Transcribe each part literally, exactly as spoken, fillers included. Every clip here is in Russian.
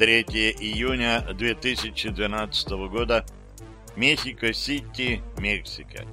третьего июня две тысячи двенадцатого года. Мехико-Сити, Мексика.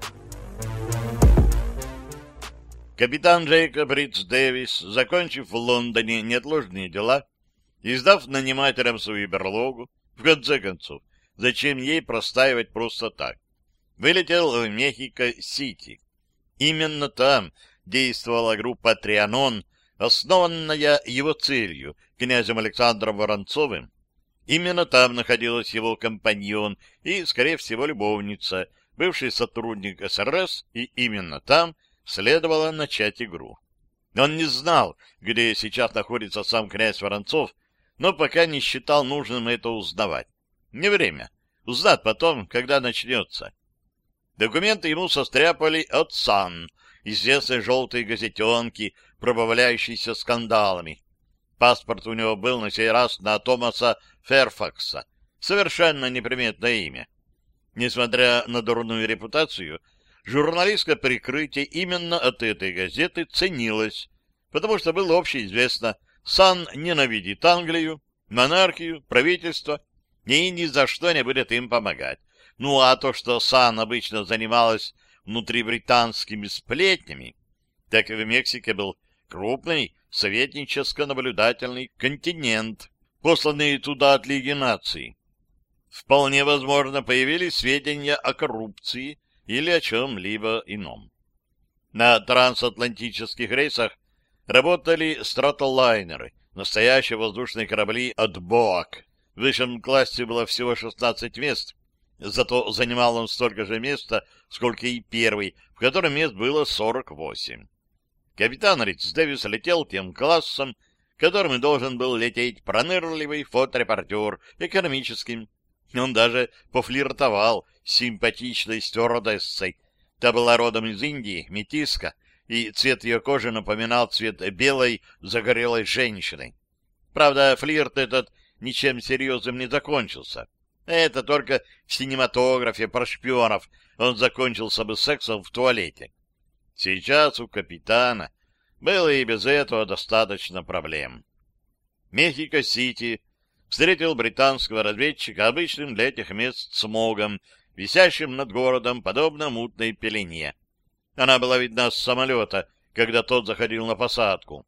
Капитан Джейкоб Ридс Дэвис, закончив в Лондоне неотложные дела и сдав нанимателям свою берлогу, в конце концов, зачем ей простаивать просто так, вылетел в Мехико-Сити. Именно там действовала группа «Трианон», основанная его целью, князем Александром Воронцовым. Именно там находилась его компаньон и, скорее всего, любовница, бывший сотрудник СРС, и именно там следовало начать игру. Он не знал, где сейчас находится сам князь Воронцов, но пока не считал нужным это узнавать. Не время. Узнать потом, когда начнется. Документы ему состряпали от «Сан», известной желтой газетенки, пробавляющейся скандалами. Паспорт у него был на сей раз на Томаса Ферфакса. Совершенно неприметное имя. Несмотря на дурную репутацию, журналистское прикрытие именно от этой газеты ценилось, потому что было общеизвестно, «Сан» ненавидит Англию, монархию, правительство и ни за что не будет им помогать. Ну а то, что «Сан» обычно занималась внутрибританскими сплетнями, так и в Мексике был крупный советническо-наблюдательный континент, посланный туда от Лиги наций. Вполне возможно, появились сведения о коррупции или о чем-либо ином. На трансатлантических рейсах работали стратолайнеры, настоящие воздушные корабли от «Боак». В высшем классе было всего шестнадцать мест, зато занимал он столько же места, сколько и первый, в котором мест было сорок восемь. Капитан Ридс Дэвис летел тем классом, которым и должен был лететь пронырливый фоторепортер экономическим. Он даже пофлиртовал с симпатичной стюардессой. Та была родом из Индии, метиска, и цвет ее кожи напоминал цвет белой загорелой женщины. Правда, флирт этот ничем серьезным не закончился. Это только в синематографе про шпионов он закончился бы сексом в туалете. Сейчас у капитана было и без этого достаточно проблем. Мехико-Сити встретил британского разведчика обычным для этих мест смогом, висящим над городом, подобно мутной пелене. Она была видна с самолета, когда тот заходил на посадку.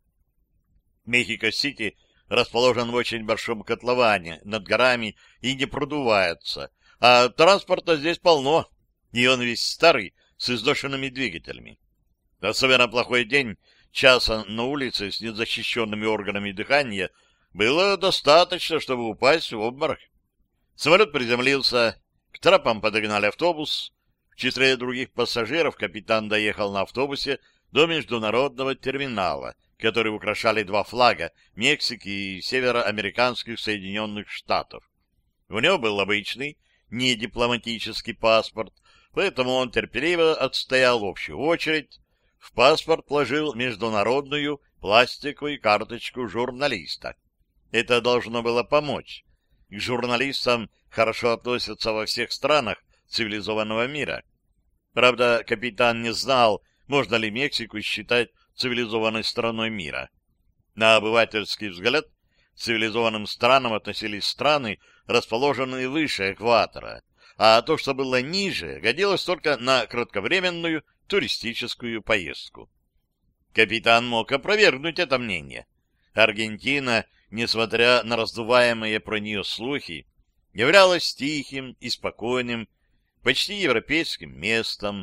Мехико-Сити расположен в очень большом котловане над горами и не продувается, а транспорта здесь полно, и он весь старый, с изношенными двигателями. Особенно плохой день, часа на улице с незащищенными органами дыхания было достаточно, чтобы упасть в обморок. Самолет приземлился, к трапам подогнали автобус. В числе других пассажиров капитан доехал на автобусе до международного терминала, который украшали два флага Мексики и североамериканских Соединенных Штатов. У него был обычный, не дипломатический паспорт, поэтому он терпеливо отстоял общую очередь. В паспорт вложил международную пластиковую карточку журналиста. Это должно было помочь. К журналистам хорошо относятся во всех странах цивилизованного мира. Правда, капитан не знал, можно ли Мексику считать цивилизованной страной мира. На обывательский взгляд, к цивилизованным странам относились страны, расположенные выше экватора, а то, что было ниже, годилось только на кратковременную туристическую поездку. Капитан мог опровергнуть это мнение. Аргентина, несмотря на раздуваемые про нее слухи, являлась тихим и спокойным, почти европейским местом.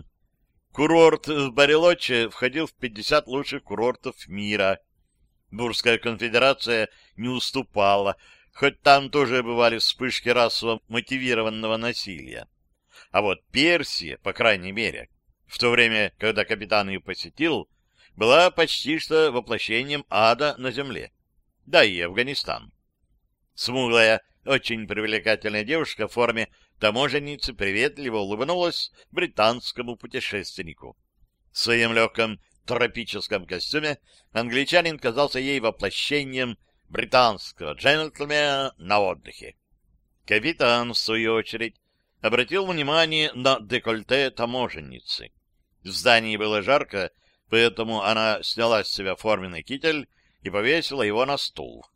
Курорт в Барелоче входил в пятьдесят лучших курортов мира. Бурская конфедерация не уступала, хоть там тоже бывали вспышки расово мотивированного насилия. А вот Персия, по крайней мере, в то время, когда капитан ее посетил, была почти что воплощением ада на земле. Да и Афганистан. Смуглая, очень привлекательная девушка в форме таможенницы приветливо улыбнулась британскому путешественнику. В своем легком тропическом костюме англичанин казался ей воплощением британского джентльмена на отдыхе. Капитан, в свою очередь, обратил внимание на декольте таможенницы. В здании было жарко, поэтому она сняла с себя форменный китель и повесила его на стул.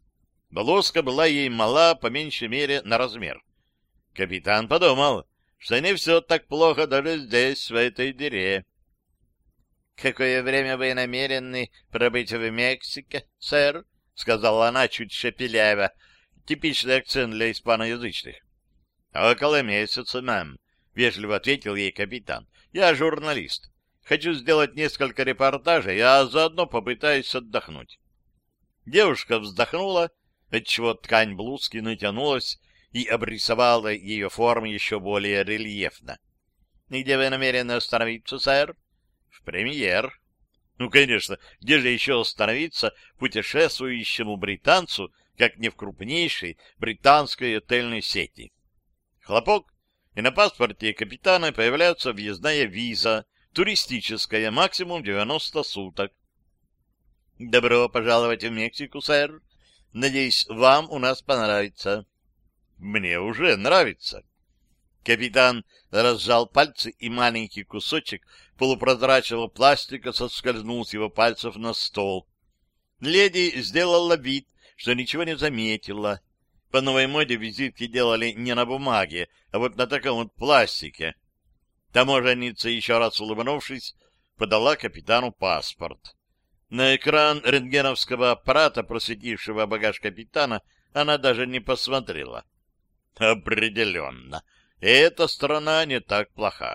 Полоска была ей мала, по меньшей мере, на размер. Капитан подумал, что не все так плохо даже здесь, в этой дыре. — Какое время вы намерены пробыть в Мексике, сэр? — сказала она чуть шепеляво. Типичный акцент для испаноязычных. — Около месяца, мэм, — вежливо ответил ей капитан. — Я журналист. Хочу сделать несколько репортажей, а заодно попытаюсь отдохнуть. Девушка вздохнула, отчего ткань блузки натянулась и обрисовала ее формы еще более рельефно. — Где вы намерены остановиться, сэр? — В Премьер. Ну, конечно, где же еще остановиться путешествующему британцу, как не в крупнейшей британской отельной сети? Хлопок, и на паспорте капитана появляется въездная виза, туристическая, максимум девяносто суток. — Добро пожаловать в Мексику, сэр. Надеюсь, вам у нас понравится. — Мне уже нравится. Капитан разжал пальцы, и маленький кусочек полупрозрачного пластика соскользнул с его пальцев на стол. Леди сделала вид, что ничего не заметила. По новой моде визитки делали не на бумаге, а вот на таком вот пластике. Таможенница, еще раз улыбнувшись, подала капитану паспорт. На экран рентгеновского аппарата, просветившего багаж капитана, она даже не посмотрела. Определенно, эта страна не так плоха.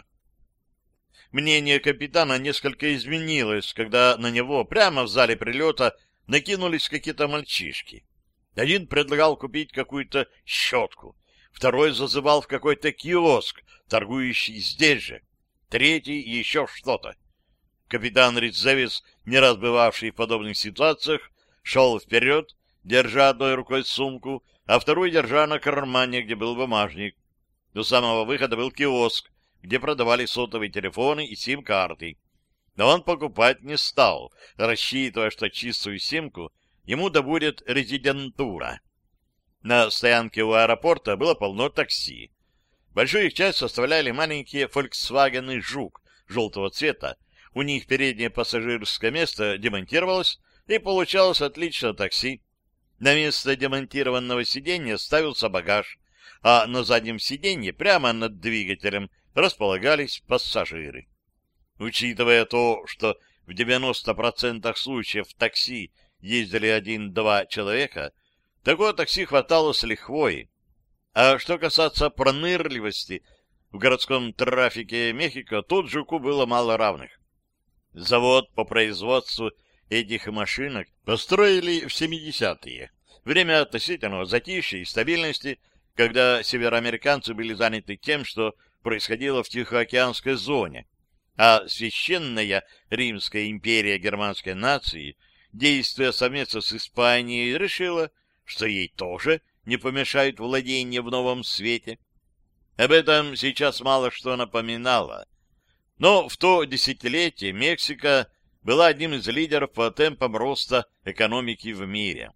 Мнение капитана несколько изменилось, когда на него прямо в зале прилета накинулись какие-то мальчишки. Один предлагал купить какую-то щетку, второй зазывал в какой-то киоск, торгующий здесь же, третий еще что-то. Капитан Рицзевис, не раз бывавший в подобных ситуациях, шел вперед, держа одной рукой сумку, а второй держа на кармане, где был бумажник. До самого выхода был киоск, где продавали сотовые телефоны и сим-карты. Но он покупать не стал, рассчитывая, что чистую симку ему добудет резидентура. На стоянке у аэропорта было полно такси. Большую их часть составляли маленькие «Фольксвагены Жук» желтого цвета. У них переднее пассажирское место демонтировалось, и получалось отличное такси. На место демонтированного сиденья ставился багаж, а на заднем сиденье прямо над двигателем располагались пассажиры. Учитывая то, что в девяноста процентах случаев в такси ездили один-два человека, такое такси хватало с лихвой. А что касается пронырливости, в городском трафике Мехико тут Жуку было мало равных. Завод по производству этих машинок построили в семидесятые, время относительного затишья и стабильности, когда североамериканцы были заняты тем, что происходило в Тихоокеанской зоне, а священная Римская империя германской нации, действуя совместно с Испанией, решила, что ей тоже не помешает владение в новом свете. Об этом сейчас мало что напоминало. Но в то десятилетие Мексика была одним из лидеров по темпам роста экономики в мире.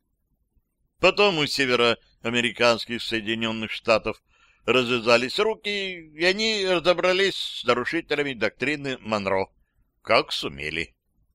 Потом у североамериканских Соединенных Штатов развязались руки, и они разобрались с нарушителями доктрины Монро, как сумели.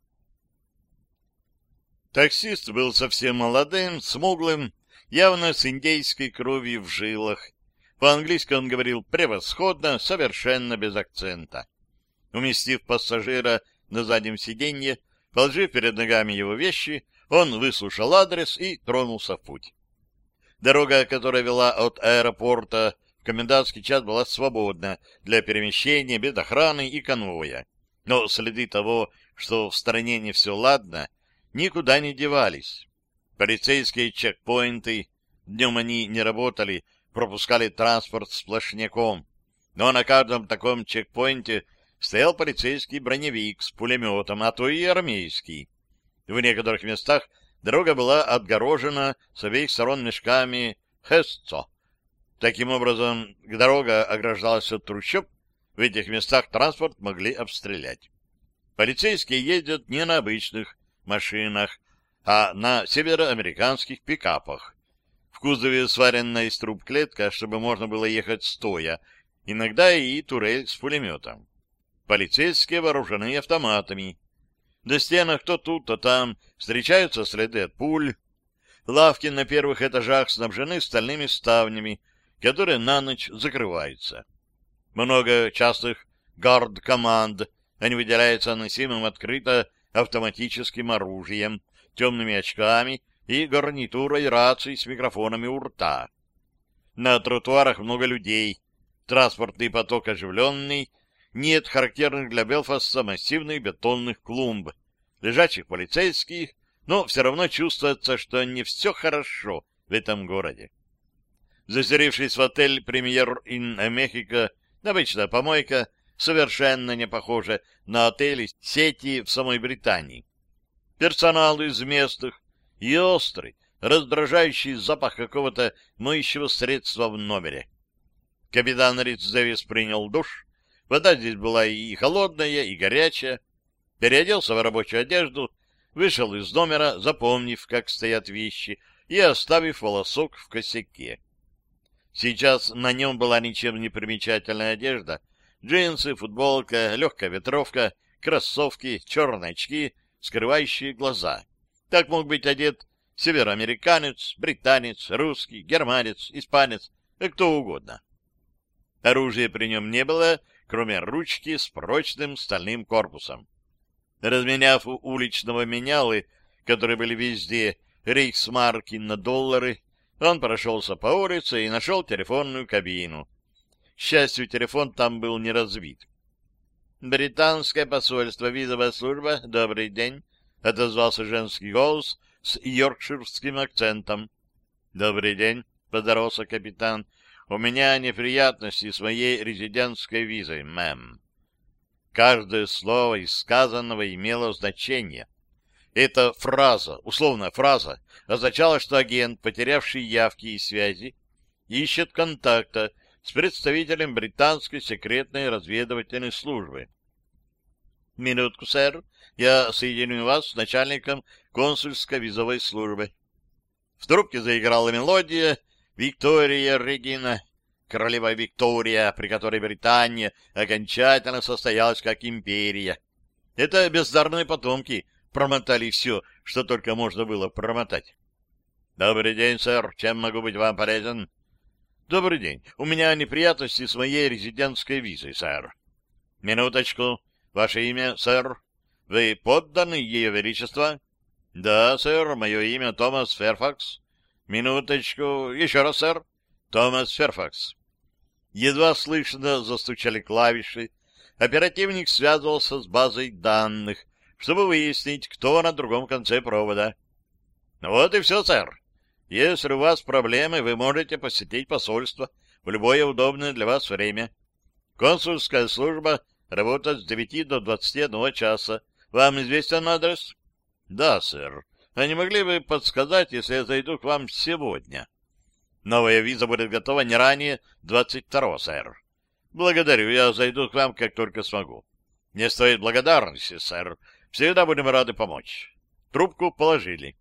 Таксист был совсем молодым, смуглым, явно с индейской кровью в жилах. По-английски он говорил превосходно, совершенно без акцента. Уместив пассажира на заднем сиденье, положив перед ногами его вещи, он выслушал адрес и тронулся в путь. Дорога, которая вела от аэропорта в комендантский час, была свободна для перемещения без охраны и конвоя. Но следы того, что в стране не все ладно, никуда не девались. Полицейские чекпоинты, днем они не работали, пропускали транспорт сплошняком. Но на каждом таком чекпоинте стоял полицейский броневик с пулеметом, а то и армейский. В некоторых местах дорога была отгорожена с обеих сторон мешками «Хесцо». Таким образом, дорога ограждалась от трущоб, в этих местах транспорт могли обстрелять. Полицейские ездят не на обычных машинах, а на североамериканских пикапах. В кузове сваренная из труб клетка, чтобы можно было ехать стоя, иногда и турель с пулеметом. Полицейские вооружены автоматами. На стенах то тут, то там встречаются следы от пуль. Лавки на первых этажах снабжены стальными ставнями, которые на ночь закрываются. Много частых гард-команд, они выделяются носимым открыто автоматическим оружием, темными очками и гарнитурой раций с микрофонами у рта. На тротуарах много людей, транспортный поток оживленный, нет характерных для Белфаста массивных бетонных клумб, лежачих полицейских, но все равно чувствуется, что не все хорошо в этом городе. Заселившись в отель «Премьер ин Мехико», обычная помойка, совершенно не похожа на отели сети в самой Британии. Персонал из местных и острый, раздражающий запах какого-то моющего средства в номере. Капитан Ритц Дэвис принял душ. Вода здесь была и холодная, и горячая. Переоделся в рабочую одежду, вышел из номера, запомнив, как стоят вещи, и оставив волосок в косяке. Сейчас на нем была ничем не примечательная одежда. Джинсы, футболка, легкая ветровка, кроссовки, черные очки, скрывающие глаза. Так мог быть одет североамериканец, британец, русский, германец, испанец, и кто угодно. Оружия при нем не было, кроме ручки с прочным стальным корпусом. Разменяв у уличного менялы, которые были везде, рейхсмарки на доллары, он прошелся по улице и нашел телефонную кабину. К счастью, телефон там был не разбит. «Британское посольство, визовая служба, добрый день», — отозвался женский голос с йоркширским акцентом. «Добрый день», — поздоровался капитан. «У меня неприятности с моей резидентской визой, мэм». Каждое слово из сказанного имело значение. Эта фраза, условная фраза, означала, что агент, потерявший явки и связи, ищет контакта с представителем британской секретной разведывательной службы. «Минутку, сэр, я соединю вас с начальником консульской визовой службы». В трубке заиграла мелодия «Виктория Регина», королева Виктория, при которой Британия окончательно состоялась как империя. Это бездарные потомки промотали все, что только можно было промотать. «Добрый день, сэр. Чем могу быть вам полезен?» «Добрый день. У меня неприятности с моей резидентской визой, сэр». «Минуточку. Ваше имя, сэр? Вы подданный Ее Величества?» «Да, сэр. Мое имя Томас Ферфакс». «Минуточку. Еще раз, сэр». «Томас Ферфакс». Едва слышно застучали клавиши. Оперативник связывался с базой данных, чтобы выяснить, кто на другом конце провода. «Вот и все, сэр. Если у вас проблемы, вы можете посетить посольство в любое удобное для вас время. Консульская служба работает с девяти до двадцати одного часа. Вам известен адрес?» «Да, сэр. А не могли бы подсказать, если я зайду к вам сегодня?» «Новая виза будет готова не ранее двадцать второго, сэр». «Благодарю, я зайду к вам, как только смогу». «Не стоит благодарности, сэр. Всегда будем рады помочь». Трубку положили.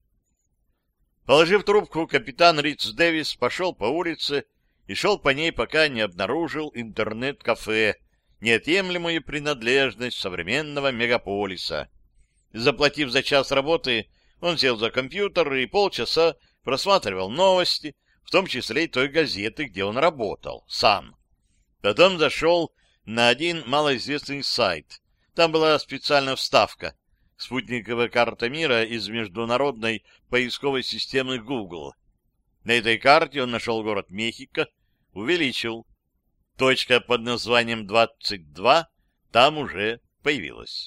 Положив трубку, капитан Ритц Дэвис пошел по улице и шел по ней, пока не обнаружил интернет-кафе, неотъемлемую принадлежность современного мегаполиса. Заплатив за час работы, он сел за компьютер и полчаса просматривал новости, в том числе и той газеты, где он работал, сам. Потом зашел на один малоизвестный сайт. Там была специальная вставка — спутниковая карта мира из международной поисковой системы Google. На этой карте он нашел город Мехико, увеличил. Точка под названием двадцать два там уже появилась.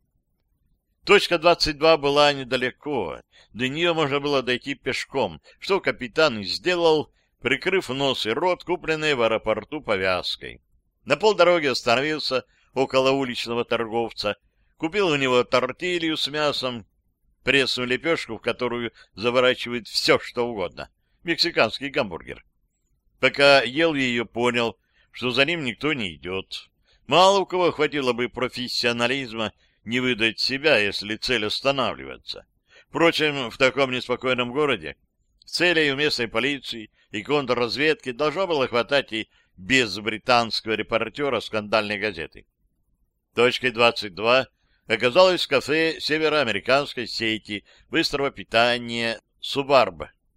Точка двадцать два была недалеко, до нее можно было дойти пешком, что капитан и сделал, прикрыв нос и рот, купленной в аэропорту повязкой. На полдороги остановился около уличного торговца, купил у него тортилью с мясом, пресную лепешку, в которую заворачивают все, что угодно, мексиканский гамбургер. Пока ел ее, понял, что за ним никто не идет. Мало у кого хватило бы профессионализма не выдать себя, если цель останавливается. Впрочем, в таком неспокойном городе целей у местной полиции и контрразведки должно было хватать и без британского репортера скандальной газеты. Точкой двадцать два оказалось кафе североамериканской сети быстрого питания «Субарб».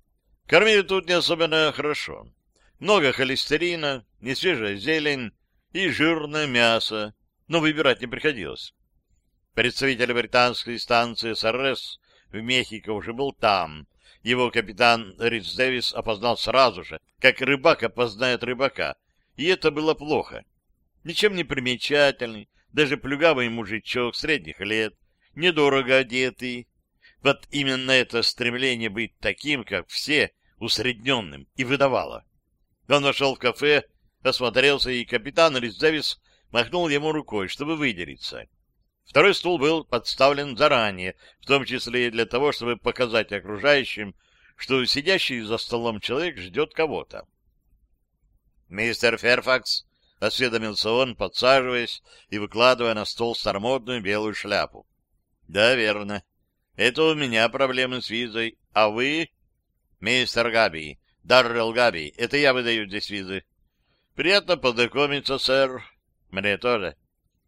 Кормили тут не особенно хорошо. Много холестерина, несвежая зелень и жирное мясо, но выбирать не приходилось. Представитель британской станции эс эр эс в Мехико уже был там. Его капитан Ридс Дэвис опознал сразу же, как рыбак опознает рыбака, и это было плохо. Ничем не примечательный, даже плюгавый мужичок средних лет, недорого одетый. Вот именно это стремление быть таким, как все, усредненным, и выдавало. Он вошел в кафе, осмотрелся, и капитан Ридс Дэвис махнул ему рукой, чтобы выделиться. Второй стул был подставлен заранее, в том числе и для того, чтобы показать окружающим, что сидящий за столом человек ждет кого-то. «Мистер Ферфакс», — осведомился он, подсаживаясь и выкладывая на стол старомодную белую шляпу. «Да, верно. Это у меня проблемы с визой. А вы?» «Мистер Габи, Даррелл Габи. Это я выдаю здесь визы». «Приятно познакомиться, сэр. Мне тоже».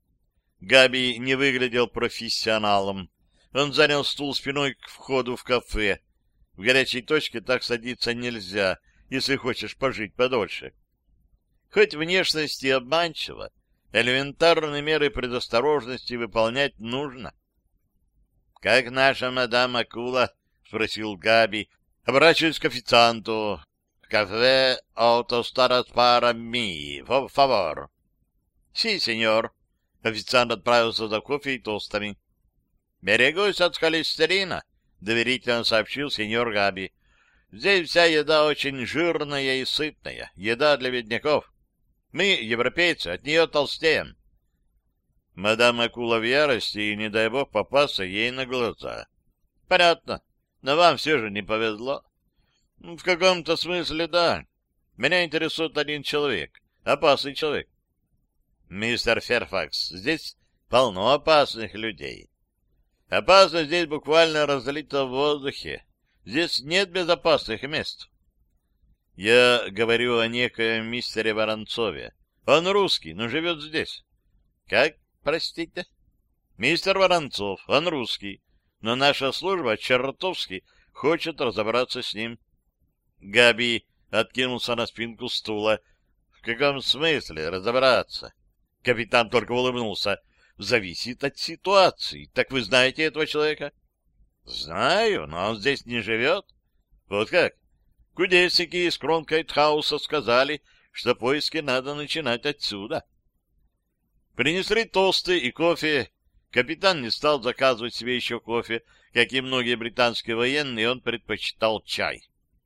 Габи не выглядел профессионалом. Он занял стул спиной к входу в кафе. В горячей точке так садиться нельзя, если хочешь пожить подольше. Хоть внешность и обманчива, элементарные меры предосторожности выполнять нужно. — Как наша мадам Акула? — спросил Габи, оборачиваясь к официанту. — Кафе «Аутостарас пара ми», по фавор. — Си, сеньор. Официант отправился за кофе и тостами. — Берегусь от холестерина, — доверительно сообщил сеньор Габи. — Здесь вся еда очень жирная и сытная, еда для бедняков. Мы, европейцы, от нее толстеем. Мадам Акула в ярости, и не дай бог попасться ей на глаза. — Понятно, но вам все же не повезло. — В каком-то смысле, да. Меня интересует один человек, опасный человек. Мистер Ферфакс, здесь полно опасных людей. Опасность здесь буквально разлита в воздухе. Здесь нет безопасных мест. Я говорю о некоем мистере Воронцове. Он русский, но живет здесь. Как, простите? Мистер Воронцов, он русский, но наша служба чертовски хочет разобраться с ним. Габи откинулся на спинку стула. В каком смысле разобраться? Капитан только улыбнулся. Зависит от ситуации. Так вы знаете этого человека? Знаю, но он здесь не живет. Вот как? Кудесники из Кронкайтхауса сказали, что поиски надо начинать отсюда. Принесли тосты и кофе. Капитан не стал заказывать себе еще кофе. Как и многие британские военные, он предпочитал чай.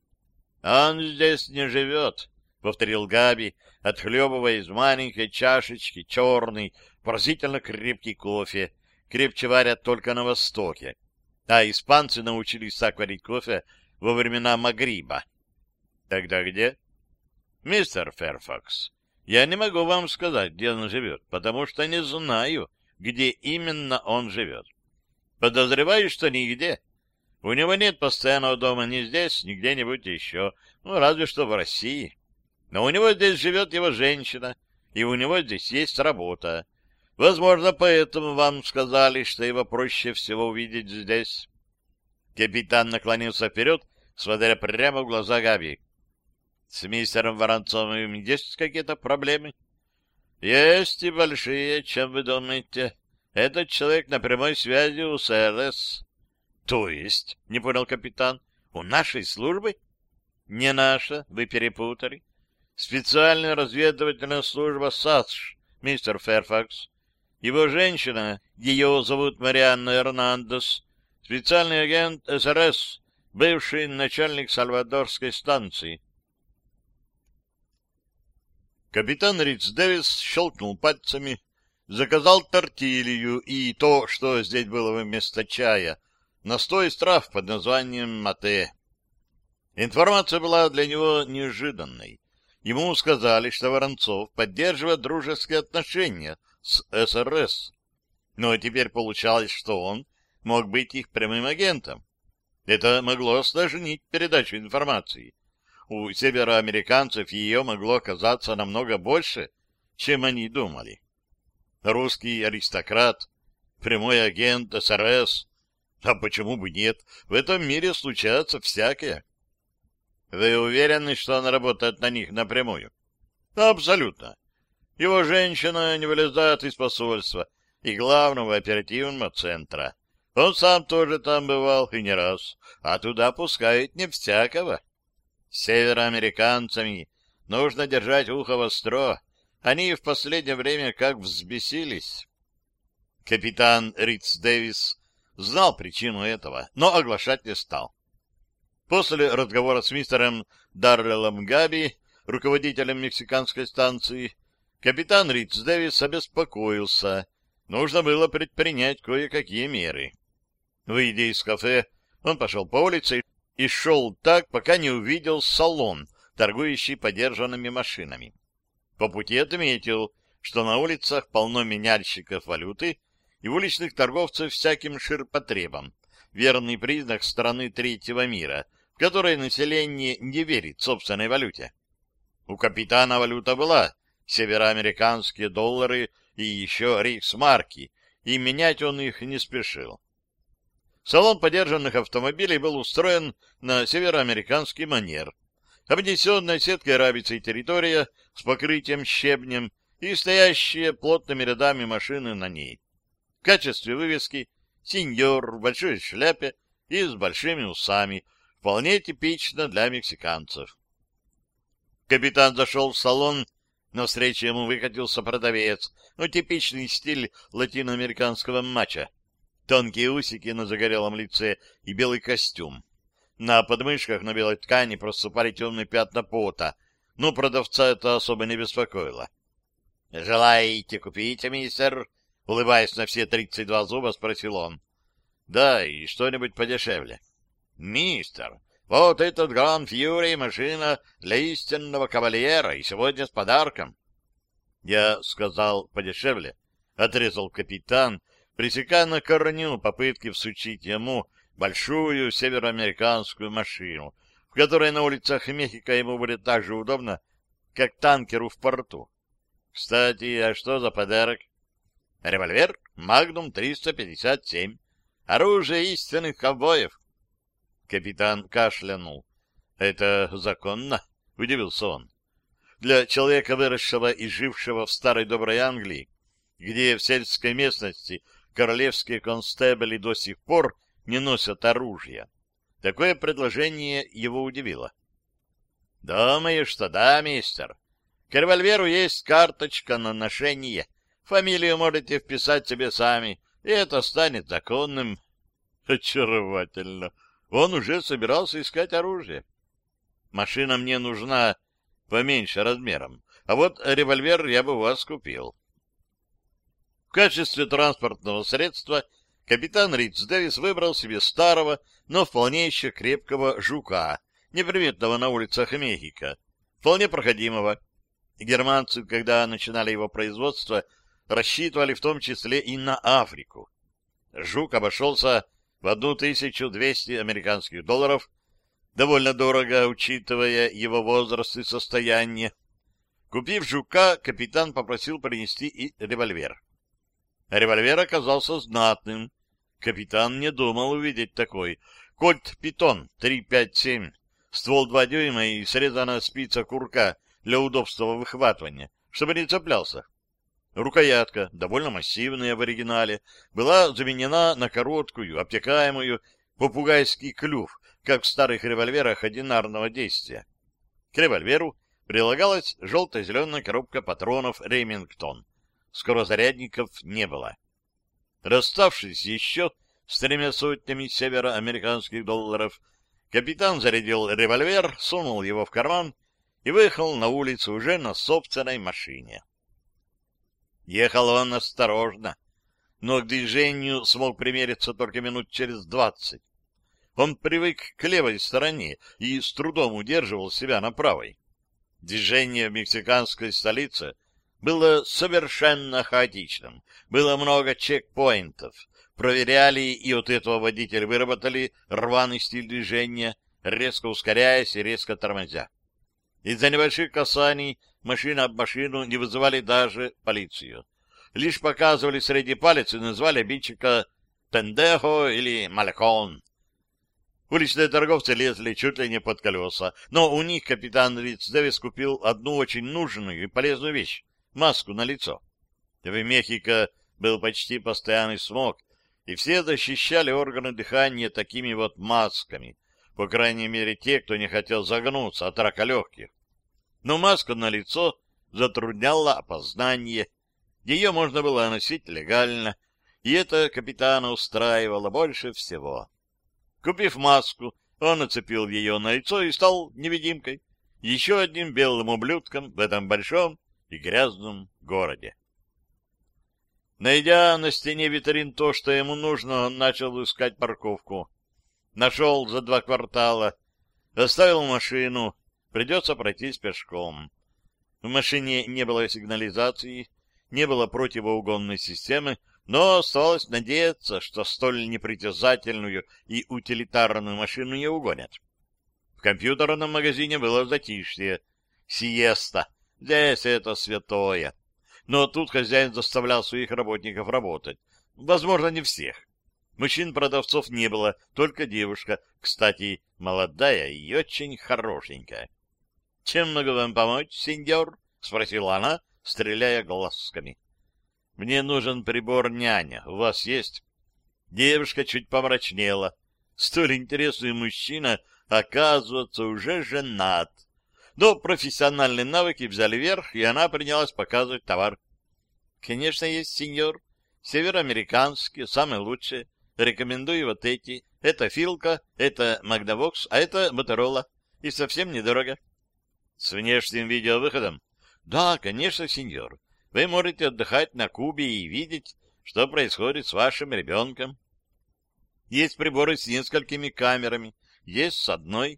Он здесь не живет, — повторил Габи, отхлебывая из маленькой чашечки черный, поразительно крепкий кофе. Крепче варят только на Востоке. А испанцы научились так варить кофе во времена Магриба. Тогда где? Мистер Ферфакс, я не могу вам сказать, где он живет, потому что не знаю, где именно он живет. Подозреваю, что нигде. У него нет постоянного дома ни здесь, ни где-нибудь еще, ну, разве что в России. Но у него здесь живет его женщина, и у него здесь есть работа. Возможно, поэтому вам сказали, что его проще всего увидеть здесь. Капитан наклонился вперед, смотря прямо в глаза Габи. — С мистером Воронцовым есть какие-то проблемы? — Есть и большие, чем вы думаете. Этот человек на прямой связи у эс эр эс. — То есть, — не понял капитан, — у нашей службы? — Не наша, вы перепутали. Специальная разведывательная служба САСШ, мистер Ферфакс. Его женщина, ее зовут Марианна Эрнандес, специальный агент эс эр эс, бывший начальник Сальвадорской станции. Капитан Ридс Дэвис щелкнул пальцами, заказал тортилью и то, что здесь было вместо чая, настой из трав под названием мате. Информация была для него неожиданной. Ему сказали, что Воронцов поддерживает дружеские отношения с эс эр эс. Но теперь получалось, что он мог быть их прямым агентом. Это могло осложнить передачу информации. У североамериканцев ее могло оказаться намного больше, чем они думали. Русский аристократ, прямой агент эс эр эс. А почему бы нет? В этом мире случается всякое. Вы уверены, что он работает на них напрямую? Абсолютно. Его женщина не вылезает из посольства и главного оперативного центра. Он сам тоже там бывал и не раз, а туда пускают не всякого. С североамериканцами нужно держать ухо востро. Они в последнее время как взбесились. Капитан Риц Дэвис знал причину этого, но оглашать не стал. После разговора с мистером Дарреллом Габи, руководителем мексиканской станции, капитан Риц Дэвис обеспокоился. Нужно было предпринять кое-какие меры. Выйдя из кафе, он пошел по улице и шел так, пока не увидел салон, торгующий подержанными машинами. По пути отметил, что на улицах полно меняльщиков валюты и уличных торговцев всяким ширпотребом, верный признак страны третьего мира, в которой население не верит собственной валюте. У капитана валюта была, североамериканские доллары и еще рейхсмарки, и менять он их не спешил. Салон подержанных автомобилей был устроен на североамериканский манер. Обнесенная сеткой рабицей территория с покрытием щебнем и стоящие плотными рядами машины на ней. В качестве вывески «Сеньор» в большой шляпе и с большими усами, вполне типично для мексиканцев. Капитан зашел в салон, навстречу ему выкатился продавец, ну, типичный стиль латиноамериканского матча. Тонкие усики на загорелом лице и белый костюм. На подмышках на белой ткани проступали темные пятна пота, но продавца это особо не беспокоило. — Желаете купить, мистер? — улыбаясь на все тридцать два зуба, спросил он. — Да, и что-нибудь подешевле. — Мистер, вот этот Гранд Фьюри — машина для истинного кавалера, и сегодня с подарком. — Я сказал подешевле, — отрезал капитан, пресекая на корню попытки всучить ему большую североамериканскую машину, в которой на улицах Мехико ему будет так же удобно, как танкеру в порту. Кстати, а что за подарок? Револьвер Магнум триста пятьдесят семь. Оружие истинных ковбоев. Капитан кашлянул. Это законно? Удивился он. Для человека, выросшего и жившего в старой доброй Англии, где в сельской местности королевские констебли до сих пор не носят оружия. Такое предложение его удивило. — Думаю, что да, мистер. К револьверу есть карточка на ношение. Фамилию можете вписать себе сами, и это станет законным. Очаровательно. Он уже собирался искать оружие. Машина мне нужна поменьше размером, а вот револьвер я бы у вас купил. В качестве транспортного средства капитан Риц Дэвис выбрал себе старого, но вполне еще крепкого жука, неприметного на улицах Мехико, вполне проходимого. Германцы, когда начинали его производство, рассчитывали в том числе и на Африку. Жук обошелся в одну тысячу двести американских долларов, довольно дорого, учитывая его возраст и состояние. Купив жука, капитан попросил принести и револьвер. Револьвер оказался знатным. Капитан не думал увидеть такой. Кольт Питон три пять семь, ствол два дюйма и срезанная спица курка для удобства выхватывания, чтобы не цеплялся. Рукоятка, довольно массивная в оригинале, была заменена на короткую, обтекаемую, попугайский клюв, как в старых револьверах одинарного действия. К револьверу прилагалась желто-зеленая коробка патронов «Ремингтон». Скорозарядников не было. Расставшись еще с тремя сотнями североамериканских долларов, капитан зарядил револьвер, сунул его в карман и выехал на улицу уже на собственной машине. Ехал он осторожно, но к движению смог примериться только минут через двадцать. Он привык к левой стороне и с трудом удерживал себя на правой. Движение в мексиканской столице было совершенно хаотичным. Было много чекпоинтов. Проверяли, и от этого водители выработали рваный стиль движения, резко ускоряясь и резко тормозя. Из-за небольших касаний машина об машину не вызывали даже полицию. Лишь показывали среди палец и назвали обидчика «пендехо» или «малькон». Уличные торговцы лезли чуть ли не под колеса, но у них капитан Ритц-Дэвис купил одну очень нужную и полезную вещь — маску на лицо. В Мехико был почти постоянный смог, и все защищали органы дыхания такими вот масками, по крайней мере те, кто не хотел загнуться от рака легких. Но маска на лицо затрудняла опознание, ее можно было носить легально, и это капитана устраивало больше всего. Купив маску, он нацепил ее на лицо и стал невидимкой, еще одним белым ублюдком в этом большом и грязном городе. Найдя на стене витрин то, что ему нужно, он начал искать парковку. Нашел за два квартала, оставил машину, придется пройтись пешком. В машине не было сигнализации, не было противоугонной системы, но оставалось надеяться, что столь непритязательную и утилитарную машину не угонят. В компьютерном магазине было затишье. Сиеста. Здесь это святое. Но тут хозяин заставлял своих работников работать. Возможно, не всех. Мужчин-продавцов не было, только девушка, кстати, молодая и очень хорошенькая. — Чем могу вам помочь, сеньор? — спросила она, стреляя глазками. — Мне нужен прибор няня. У вас есть? Девушка чуть помрачнела. Столь интересный мужчина, оказывается, уже женат. Но профессиональные навыки взяли верх, и она принялась показывать товар. — Конечно, есть, сеньор. Североамериканские, самые лучшие. Рекомендую вот эти. Это Филка, это Магнавокс, а это Моторола. И совсем недорого. — С внешним видеовыходом? — Да, конечно, сеньор. Вы можете отдыхать на Кубе и видеть, что происходит с вашим ребенком. Есть приборы с несколькими камерами, есть с одной.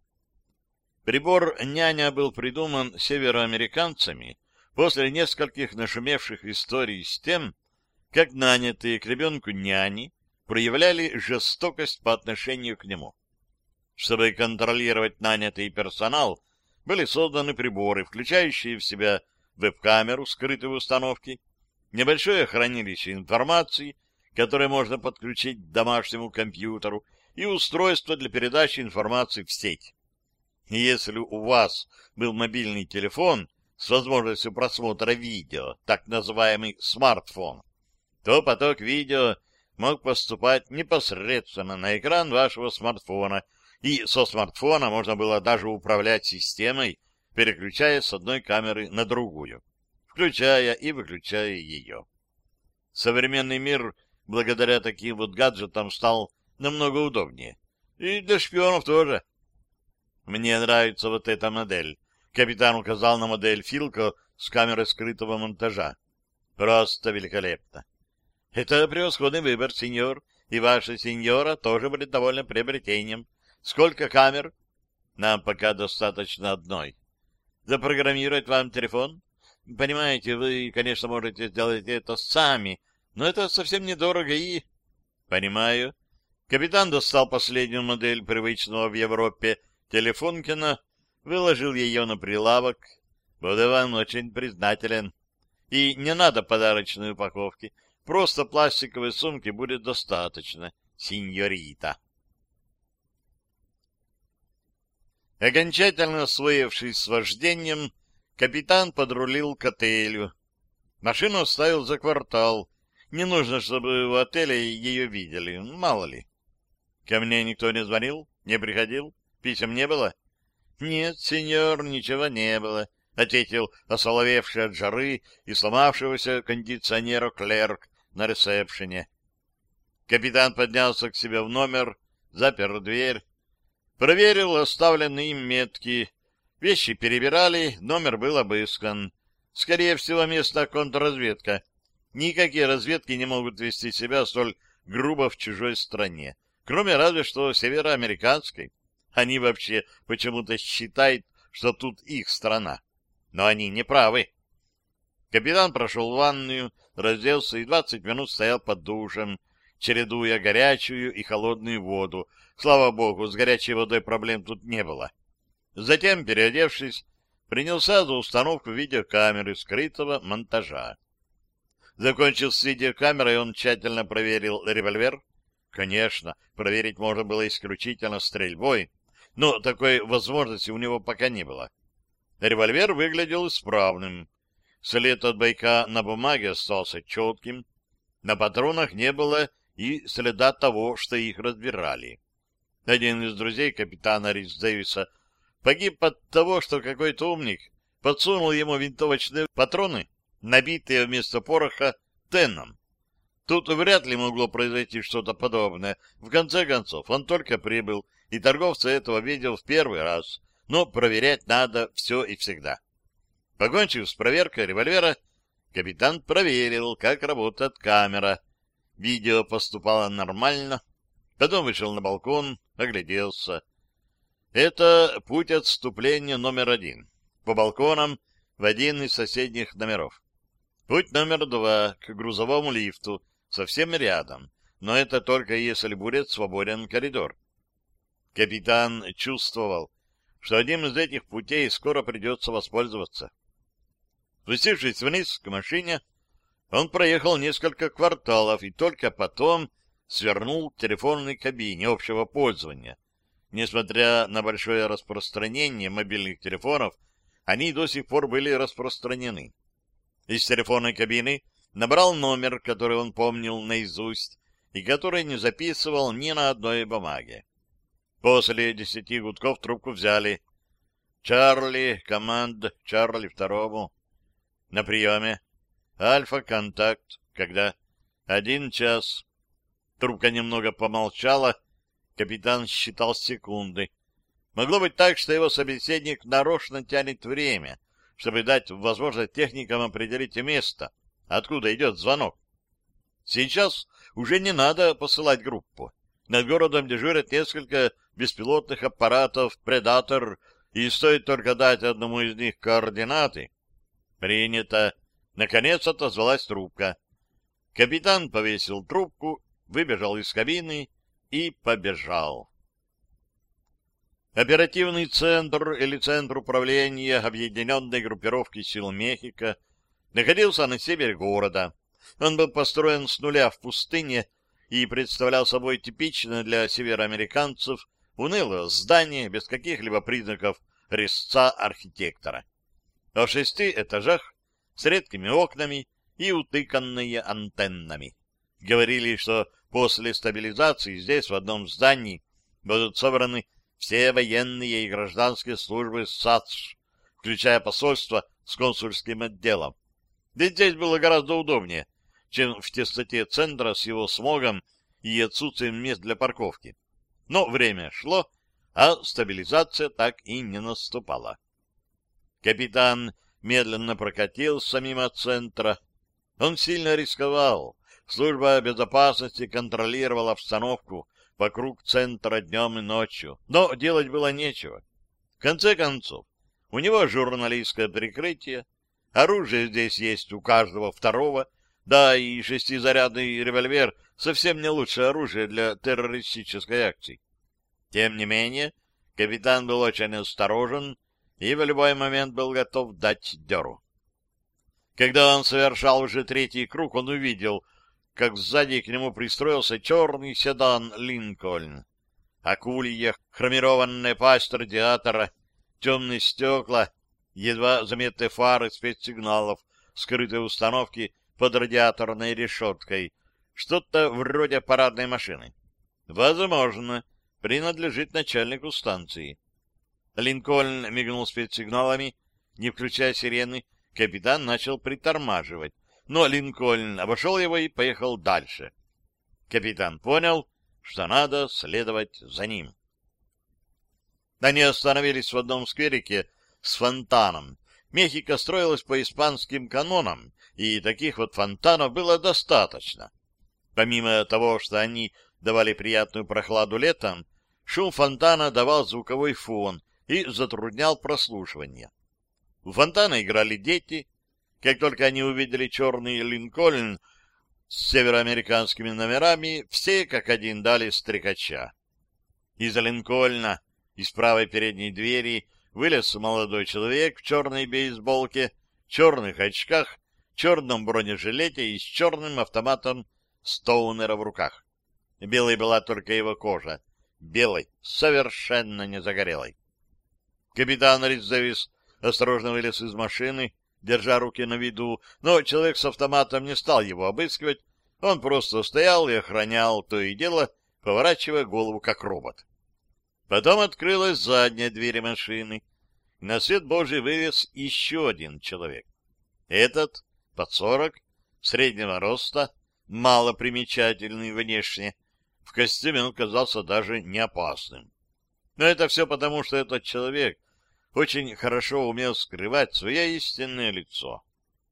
Прибор «Няня» был придуман североамериканцами после нескольких нашумевших историй с тем, как нанятые к ребенку няни проявляли жестокость по отношению к нему. Чтобы контролировать нанятый персонал, были созданы приборы, включающие в себя веб-камеру, скрытой в установке, небольшое хранилище информации, которое можно подключить к домашнему компьютеру, и устройство для передачи информации в сеть. И если у вас был мобильный телефон с возможностью просмотра видео, так называемый смартфон, то поток видео мог поступать непосредственно на экран вашего смартфона, и со смартфона можно было даже управлять системой, переключая с одной камеры на другую, включая и выключая ее. Современный мир благодаря таким вот гаджетам стал намного удобнее. И для шпионов тоже. Мне нравится вот эта модель. Капитан указал на модель Филко с камерой скрытого монтажа. Просто великолепно. Это превосходный выбор, сеньор, и ваша сеньора тоже будет довольна приобретением. Сколько камер? Нам пока достаточно одной. Запрограммировать вам телефон? Понимаете, вы, конечно, можете сделать это сами, но это совсем недорого и... Понимаю. Капитан достал последнюю модель привычного в Европе телефонкина, выложил ее на прилавок. Буду вам очень признателен. И не надо подарочной упаковки. Просто пластиковой сумки будет достаточно, сеньорита. Окончательно освоившись с вождением, капитан подрулил к отелю. Машину оставил за квартал. Не нужно, чтобы в отеле ее видели, мало ли. Ко мне никто не звонил, не приходил, писем не было? Нет, сеньор, ничего не было, — ответил осоловевший от жары и сломавшегося кондиционера клерк на ресепшене. Капитан поднялся к себе в номер, запер дверь, проверил оставленные им метки. Вещи перебирали, номер был обыскан. Скорее всего, местная контрразведка. Никакие разведки не могут вести себя столь грубо в чужой стране, кроме разве что североамериканской. Они вообще почему-то считают, что тут их страна. Но они не правы. Капитан прошел в ванную, разделся и двадцать минут стоял под душем, чередуя горячую и холодную воду. Слава богу, с горячей водой проблем тут не было. Затем, переодевшись, принялся за установку видеокамеры скрытого монтажа. Закончив с видеокамерой, он тщательно проверил револьвер, Конечно, проверить можно было исключительно стрельбой, но такой возможности у него пока не было. Револьвер выглядел исправным. След от бойка на бумаге остался четким. На патронах не было и следа того, что их разбирали. Один из друзей капитана Рис Дэвиса погиб от того, что какой-то умник подсунул ему винтовочные патроны, набитые вместо пороха теном. Тут вряд ли могло произойти что-то подобное. В конце концов, он только прибыл, и торговца этого видел в первый раз. Но проверять надо все и всегда. Покончив с проверкой револьвера, капитан проверил, как работает камера. Видео поступало нормально. Потом вышел на балкон, огляделся. Это путь отступления номер один. По балконам в один из соседних номеров. Путь номер два к грузовому лифту, совсем рядом, но это только если будет свободен коридор. Капитан чувствовал, что одним из этих путей скоро придется воспользоваться. Спустившись вниз к машине, он проехал несколько кварталов и только потом свернул к телефонной кабине общего пользования. Несмотря на большое распространение мобильных телефонов, они до сих пор были распространены. Из телефонной кабины набрал номер, который он помнил наизусть и который не записывал ни на одной бумаге. После десяти гудков трубку взяли. «Чарли, команда, Чарли второму». «На приеме». «Альфа-контакт». «Когда?» «Один час». Трубка немного помолчала. Капитан считал секунды. Могло быть так, что его собеседник нарочно тянет время, чтобы дать возможность техникам определить место, откуда идет звонок. Сейчас уже не надо посылать группу. Над городом дежурят несколько беспилотных аппаратов «Предатор», и стоит только дать одному из них координаты. Принято. Наконец отозвалась трубка. Капитан повесил трубку, выбежал из кабины и побежал. Оперативный центр или центр управления объединенной группировки сил Мехико находился на севере города. Он был построен с нуля в пустыне и представлял собой типичное для североамериканцев унылое здание без каких-либо признаков резца архитектора. О шести этажах с редкими окнами и утыканные антеннами. Говорили, что после стабилизации здесь в одном здании будут собраны все военные и гражданские службы САДШ, включая посольство с консульским отделом. Ведь здесь было гораздо удобнее, чем в тесноте центра с его смогом и отсутствием мест для парковки. Но время шло, а стабилизация так и не наступала. Капитан медленно прокатился мимо центра. Он сильно рисковал. Служба безопасности контролировала обстановку вокруг центра днем и ночью, но делать было нечего. В конце концов, у него журналистское прикрытие, оружие здесь есть у каждого второго, да и шестизарядный револьвер совсем не лучшее оружие для террористической акции. Тем не менее, капитан был очень осторожен и в любой момент был готов дать дёру. Когда он совершал уже третий круг, он увидел, как сзади к нему пристроился черный седан «Линкольн». Акулья, хромированная пасть радиатора, темные стекла, едва заметные фары спецсигналов, скрытые установки под радиаторной решеткой, что-то вроде парадной машины. Возможно, принадлежит начальнику станции. Линкольн мигнул спецсигналами, не включая сирены, капитан начал притормаживать, но Линкольн обошел его и поехал дальше. Капитан понял, что надо следовать за ним. Они остановились в одном скверике с фонтаном. Мехико строилась по испанским канонам, и таких вот фонтанов было достаточно. Помимо того, что они давали приятную прохладу летом, шум фонтана давал звуковой фон и затруднял прослушивание. У фонтана играли дети. Как только они увидели черный Линкольн с североамериканскими номерами, все как один дали стрекача. Из Линкольна, из правой передней двери, вылез молодой человек в черной бейсболке, черных очках, черном бронежилете и с черным автоматом Стоунера в руках. Белой была только его кожа. Белой, совершенно не загорелой. Капитан Ридс Дэвис осторожно вылез из машины, держа руки на виду, но человек с автоматом не стал его обыскивать, он просто стоял и охранял то и дело, поворачивая голову как робот. Потом открылась задняя дверь машины, и на свет Божий вылез еще один человек. Этот, под сорок, среднего роста, малопримечательный внешне, в костюме он казался даже не опасным. Но это все потому, что этот человек очень хорошо умел скрывать свое истинное лицо.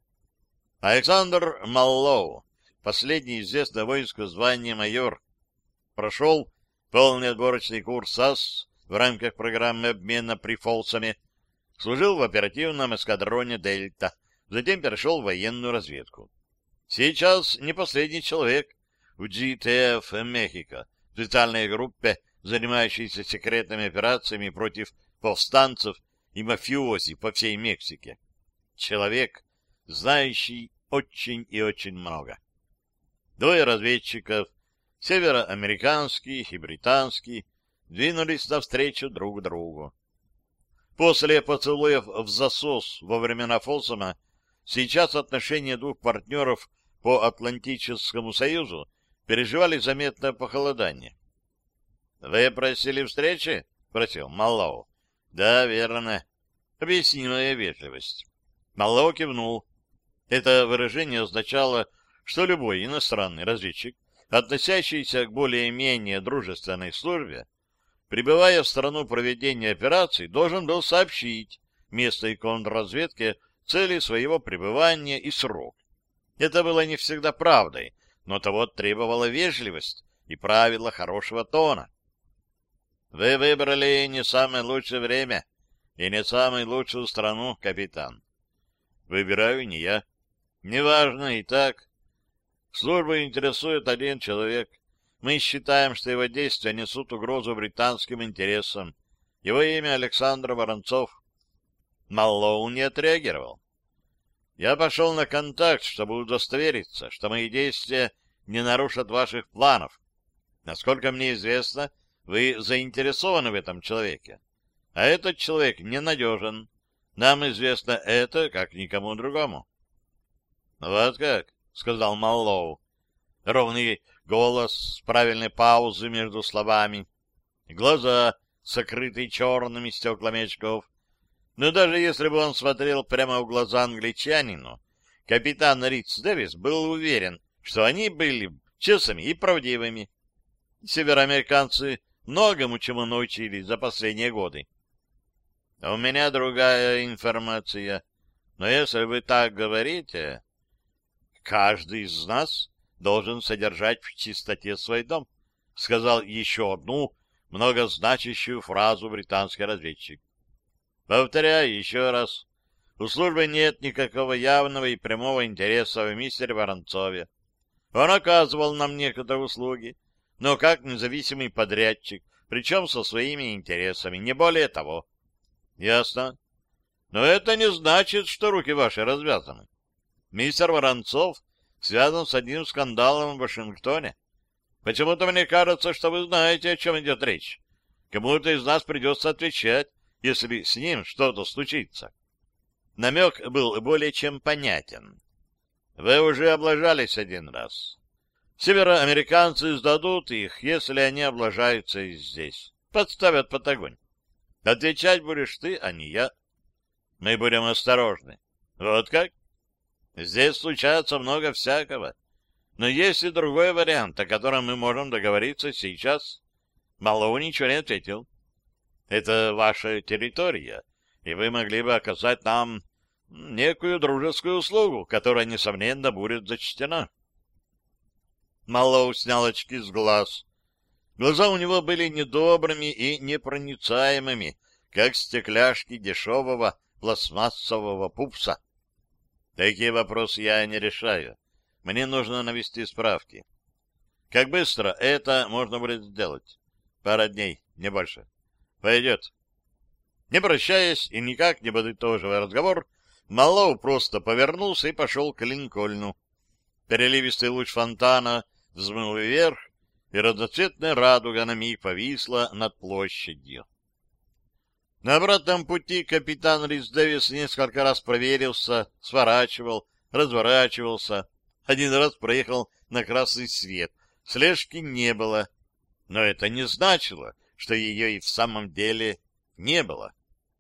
Александр Маллоу, последний известное воинское звание майор, прошел полный отборочный курс АС в рамках программы обмена прифолсами, служил в оперативном эскадроне «Дельта», затем перешел в военную разведку. Сейчас не последний человек в джи ти эф Мехико, специальной группе, занимающейся секретными операциями против повстанцев и мафиози по всей Мексике. Человек, знающий очень и очень много. Двое разведчиков, североамериканский и британский, двинулись навстречу друг другу. После поцелуев в засос во времена Фолсома сейчас отношения двух партнеров по Атлантическому союзу переживали заметное похолодание. — Вы просили встречи? — просил Маллоу. — Да, верно. Объяснимая вежливость. Маллоу кивнул. Это выражение означало, что любой иностранный разведчик, относящийся к более-менее дружественной службе, прибывая в страну проведения операций, должен был сообщить местной контрразведке цели своего пребывания и срок. Это было не всегда правдой, но того требовала вежливость и правила хорошего тона. Вы выбрали не самое лучшее время и не самую лучшую страну, капитан. Выбираю не я. Неважно, и так. Службу интересует один человек. Мы считаем, что его действия несут угрозу британским интересам. Его имя Александр Воронцов. Маллоу не отреагировал. Я пошел на контакт, чтобы удостовериться, что мои действия не нарушат ваших планов. Насколько мне известно, вы заинтересованы в этом человеке. А этот человек ненадежен. Нам известно это, как никому другому. — Вот как, — сказал Маллоу. Ровный голос с правильной паузой между словами. Глаза, сокрытые черными стеклами очков. Но даже если бы он смотрел прямо в глаза англичанину, капитан Ридс Дэвис был уверен, что они были честными и правдивыми. Североамериканцы многому чему научились за последние годы. У меня другая информация, но если вы так говорите, каждый из нас должен содержать в чистоте свой дом, сказал еще одну многозначащую фразу британский разведчик. Повторяю еще раз. У службы нет никакого явного и прямого интереса в мистере Воронцове. Он оказывал нам некоторые услуги, но как независимый подрядчик, причем со своими интересами, не более того. Ясно. Но это не значит, что руки ваши развязаны. Мистер Воронцов связан с одним скандалом в Вашингтоне. Почему-то мне кажется, что вы знаете, о чем идет речь. Кому-то из нас придется отвечать, если с ним что-то случится. Намек был более чем понятен. Вы уже облажались один раз. Североамериканцы сдадут их, если они облажаются и здесь. Подставят под огонь. Отвечать будешь ты, а не я. Мы будем осторожны. Вот как? Здесь случается много всякого. Но есть и другой вариант, о котором мы можем договориться сейчас. Маллоу ничего не ответил. Это ваша территория, и вы могли бы оказать нам некую дружескую услугу, которая, несомненно, будет зачтена. Маллоу снял очки с глаз. Глаза у него были недобрыми и непроницаемыми, как стекляшки дешевого пластмассового пупса. Такие вопросы я не решаю. Мне нужно навести справки. Как быстро это можно будет сделать? Пара дней, не больше. Пойдет. Не прощаясь и никак не подытоживая разговор, Маллоу просто повернулся и пошел к Линкольну. Переливистый луч фонтана взмыл вверх, и разноцветная радуга на миг повисла над площадью. На обратном пути капитан Рис Дэвис несколько раз проверился, сворачивал, разворачивался. Один раз проехал на красный свет. Слежки не было. Но это не значило, что ее и в самом деле не было.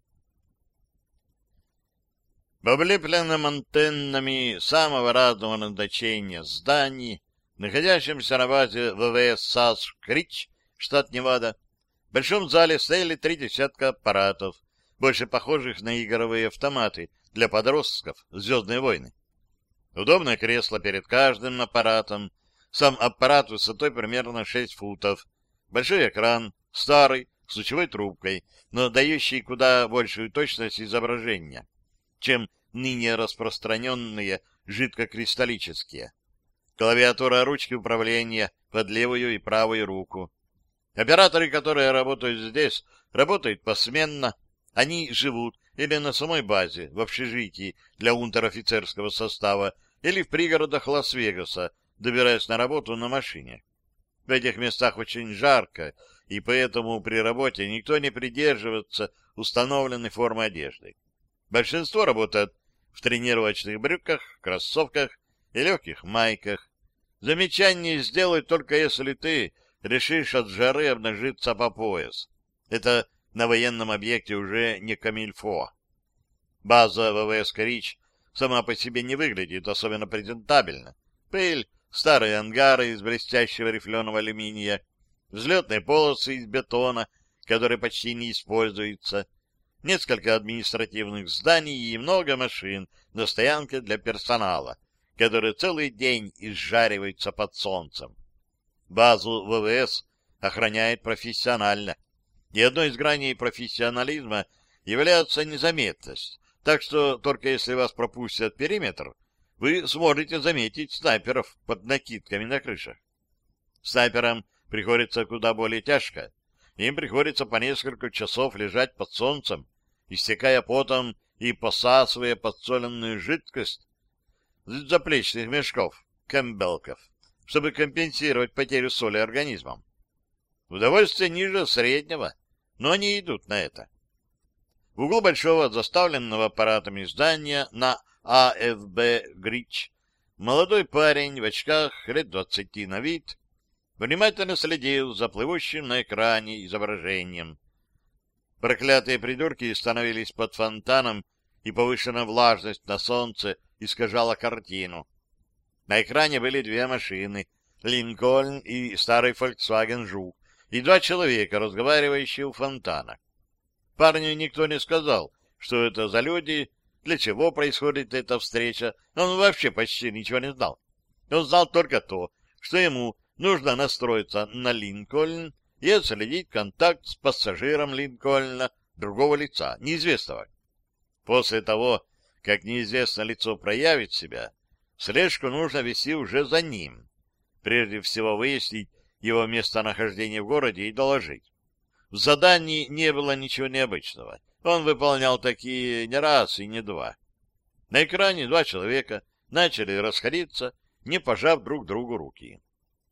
В облепленном антеннами самого разного назначения зданий, находящемся на базе ВВС САС Крич, штат Невада, в большом зале стояли три десятка аппаратов, больше похожих на игровые автоматы для подростков «Звездные войны». Удобное кресло перед каждым аппаратом, сам аппарат высотой примерно шесть футов, большой экран, старый, с лучевой трубкой, но дающий куда большую точность изображения, чем ныне распространенные жидкокристаллические. Клавиатура ручки управления под левую и правую руку. Операторы, которые работают здесь, работают посменно. Они живут или на самой базе, в общежитии для унтер-офицерского состава, или в пригородах Лас-Вегаса, добираясь на работу на машине. В этих местах очень жарко, и поэтому при работе никто не придерживается установленной формы одежды. Большинство работает в тренировочных брюках, кроссовках и легких майках. Замечание сделают только если ты решишь от жары обнажиться по пояс. Это на военном объекте уже не камильфо. База ВВС Крич сама по себе не выглядит особенно презентабельно. Пыль, старые ангары из блестящего рифленого алюминия, взлетные полосы из бетона, которые почти не используются, несколько административных зданий и много машин на стоянке для персонала, которые целый день изжариваются под солнцем. Базу ВВС охраняет профессионально, и одной из граней профессионализма является незаметность, так что только если вас пропустят периметр, вы сможете заметить снайперов под накидками на крышах. Снайперам приходится куда более тяжко. Им приходится по несколько часов лежать под солнцем, истекая потом и посасывая подсоленную жидкость из заплечных мешков, кэмпбеллков, чтобы компенсировать потерю соли организмом. Удовольствие ниже среднего, но они идут на это. В углу большого заставленного аппаратами здания на АФБ Грич молодой парень в очках лет двадцати на вид внимательно следил за плывущим на экране изображением. Проклятые придурки становились под фонтаном, и повышенная влажность на солнце искажала картину. На экране были две машины — Линкольн и старый Volkswagen Жук, и два человека, разговаривающие у фонтана. Парню никто не сказал, что это за люди, для чего происходит эта встреча. Он вообще почти ничего не знал. Он знал только то, что ему нужно настроиться на Линкольн и отследить контакт с пассажиром Линкольна другого лица, неизвестного. После того, как неизвестное лицо проявит себя, слежку нужно вести уже за ним. Прежде всего выяснить его местонахождение в городе и доложить. В задании не было ничего необычного. Он выполнял такие не раз и не два. На экране два человека начали расходиться, не пожав друг другу руки.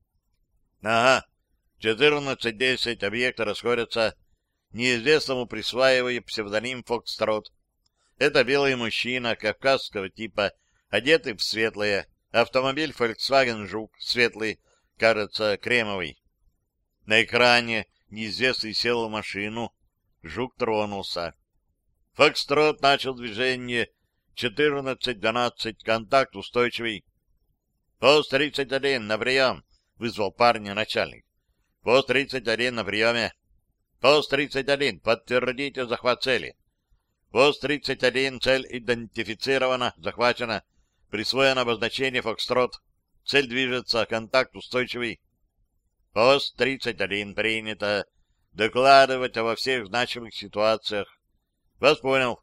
Ага, четырнадцать десять, объекты расходятся. Неизвестному присваивая псевдоним Фокстрот. Это белый мужчина кавказского типа, одетый в светлое. Автомобиль Volkswagen Жук, светлый, кажется, кремовый. На экране неизвестный сел в машину. Жук тронулся. Фокстрот начал движение. четырнадцать двенадцать, контакт устойчивый. Пост тридцать один, на прием, вызвал парня начальник. Пост тридцать один, на приеме. Пост тридцать один, подтвердите захват цели. Пост тридцать один, цель идентифицирована, захвачена. Присвоено обозначение Фокстрот. Цель движется, контакт устойчивый. Пост тридцать один, принято. Докладывать во всех значимых ситуациях. Вас понял.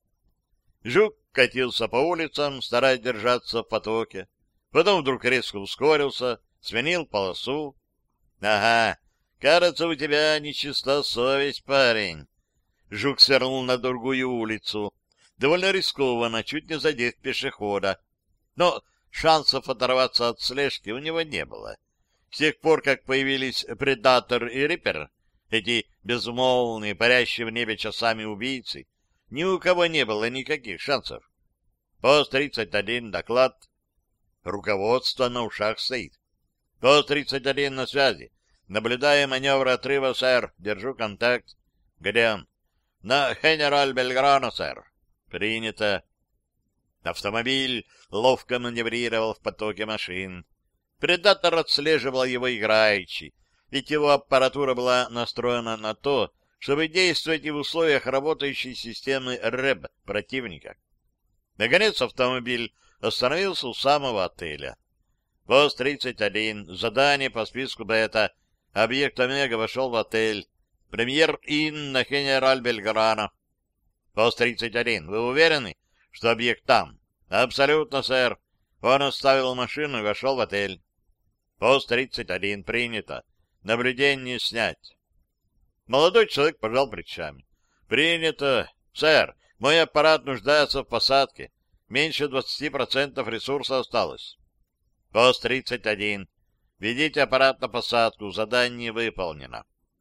Жук катился по улицам, стараясь держаться в потоке. Потом вдруг резко ускорился, сменил полосу. Ага, кажется, у тебя нечиста совесть, парень. Жук свернул на другую улицу. Довольно рискованно, чуть не задев пешехода. Но шансов оторваться от слежки у него не было. с тех пор, как появились Предатор и Риппер, эти безмолвные, парящие в небе часами убийцы, ни у кого не было никаких шансов. Пост тридцать один, доклад. Руководство на ушах стоит. Пост тридцать один на связи. Наблюдая маневр отрыва, сэр. Держу контакт. Где он? На Генераль Бельграно, сэр. Принято. Автомобиль ловко маневрировал в потоке машин. Предатор отслеживал его играючи, ведь его аппаратура была настроена на то, чтобы действовать и в условиях работающей системы РЭБ противника. Наконец автомобиль остановился у самого отеля. Пост тридцать один. Задание по списку бета. Объект Омега вошел в отель. Премьер Ин на Генераль Бельграно. Пост тридцать один. Вы уверены, что объект там? Абсолютно, сэр. Он оставил машину и вошел в отель. Пост тридцать один. Принято. Наблюдение снять. Молодой человек пожал плечами. Принято. Сэр, мой аппарат нуждается в посадке. Меньше двадцати процентов ресурса осталось. Пост тридцать один. Ведите аппарат на посадку. Задание выполнено.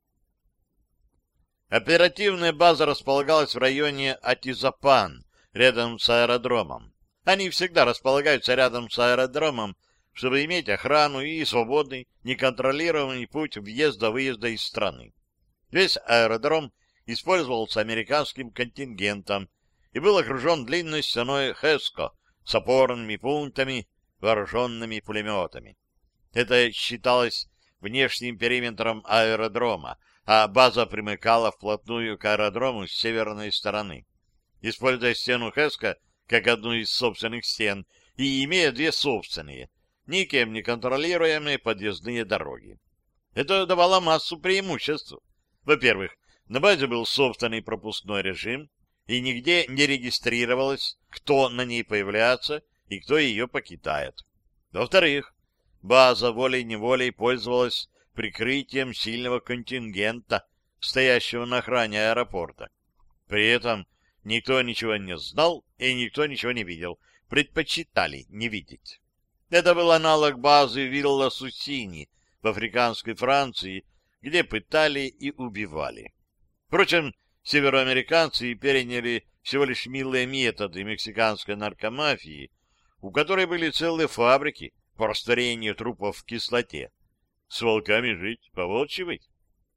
Оперативная база располагалась в районе Атизапан, рядом с аэродромом. Они всегда располагаются рядом с аэродромом, чтобы иметь охрану и свободный, неконтролируемый путь въезда-выезда из страны. Весь аэродром использовался американским контингентом и был окружен длинной стеной ХЭСКО с опорными пунктами, вооруженными пулеметами. Это считалось внешним периметром аэродрома, а база примыкала вплотную к аэродрому с северной стороны. Используя стену ХЭСКО как одну из собственных стен и имея две собственные, никем не контролируемые подъездные дороги. Это давало массу преимуществ. Во-первых, на базе был собственный пропускной режим, и нигде не регистрировалось, кто на ней появляется и кто ее покидает. Во-вторых, база волей-неволей пользовалась прикрытием сильного контингента, стоящего на охране аэропорта. При этом никто ничего не знал и никто ничего не видел, предпочитали не видеть. Это был аналог базы Вилла Суссини в африканской Франции, где пытали и убивали. Впрочем, североамериканцы переняли всего лишь милые методы мексиканской наркомафии, у которой были целые фабрики по растворению трупов в кислоте. С волками жить, поволчьи быть.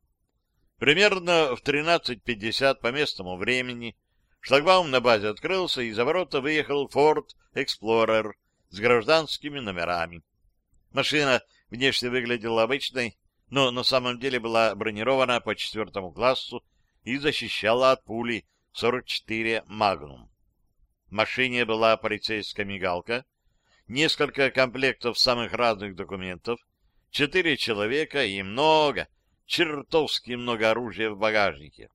Примерно в тринадцать пятьдесят по местному времени шлагбаум на базе открылся, и за ворота выехал Ford Explorer с гражданскими номерами. Машина внешне выглядела обычной, но на самом деле была бронирована по четвертому классу и защищала от пули сорок четыре Magnum. В машине была полицейская мигалка, несколько комплектов самых разных документов, четыре человека и много, чертовски много оружия в багажнике.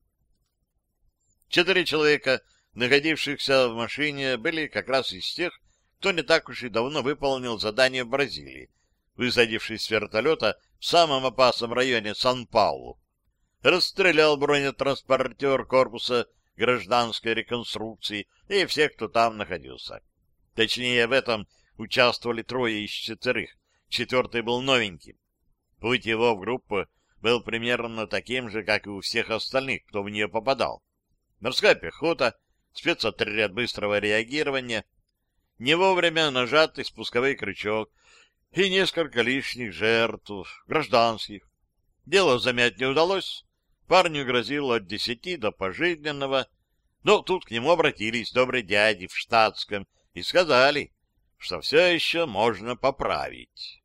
Четыре человека, находившихся в машине, были как раз из тех, кто не так уж и давно выполнил задание в Бразилии, высадившись с вертолета в самом опасном районе Сан-Паулу. Расстрелял бронетранспортер корпуса гражданской реконструкции и всех, кто там находился. Точнее, в этом участвовали трое из четырех, четвертый был новеньким. Путь его в группу был примерно таким же, как и у всех остальных, кто в нее попадал. Морская пехота, спецотряд быстрого реагирования, не вовремя нажатый спусковой крючок и несколько лишних жертв, гражданских. Дело замять не удалось. Парню грозило от десяти до пожизненного, но тут к нему обратились добрые дяди в штатском и сказали, что все еще можно поправить.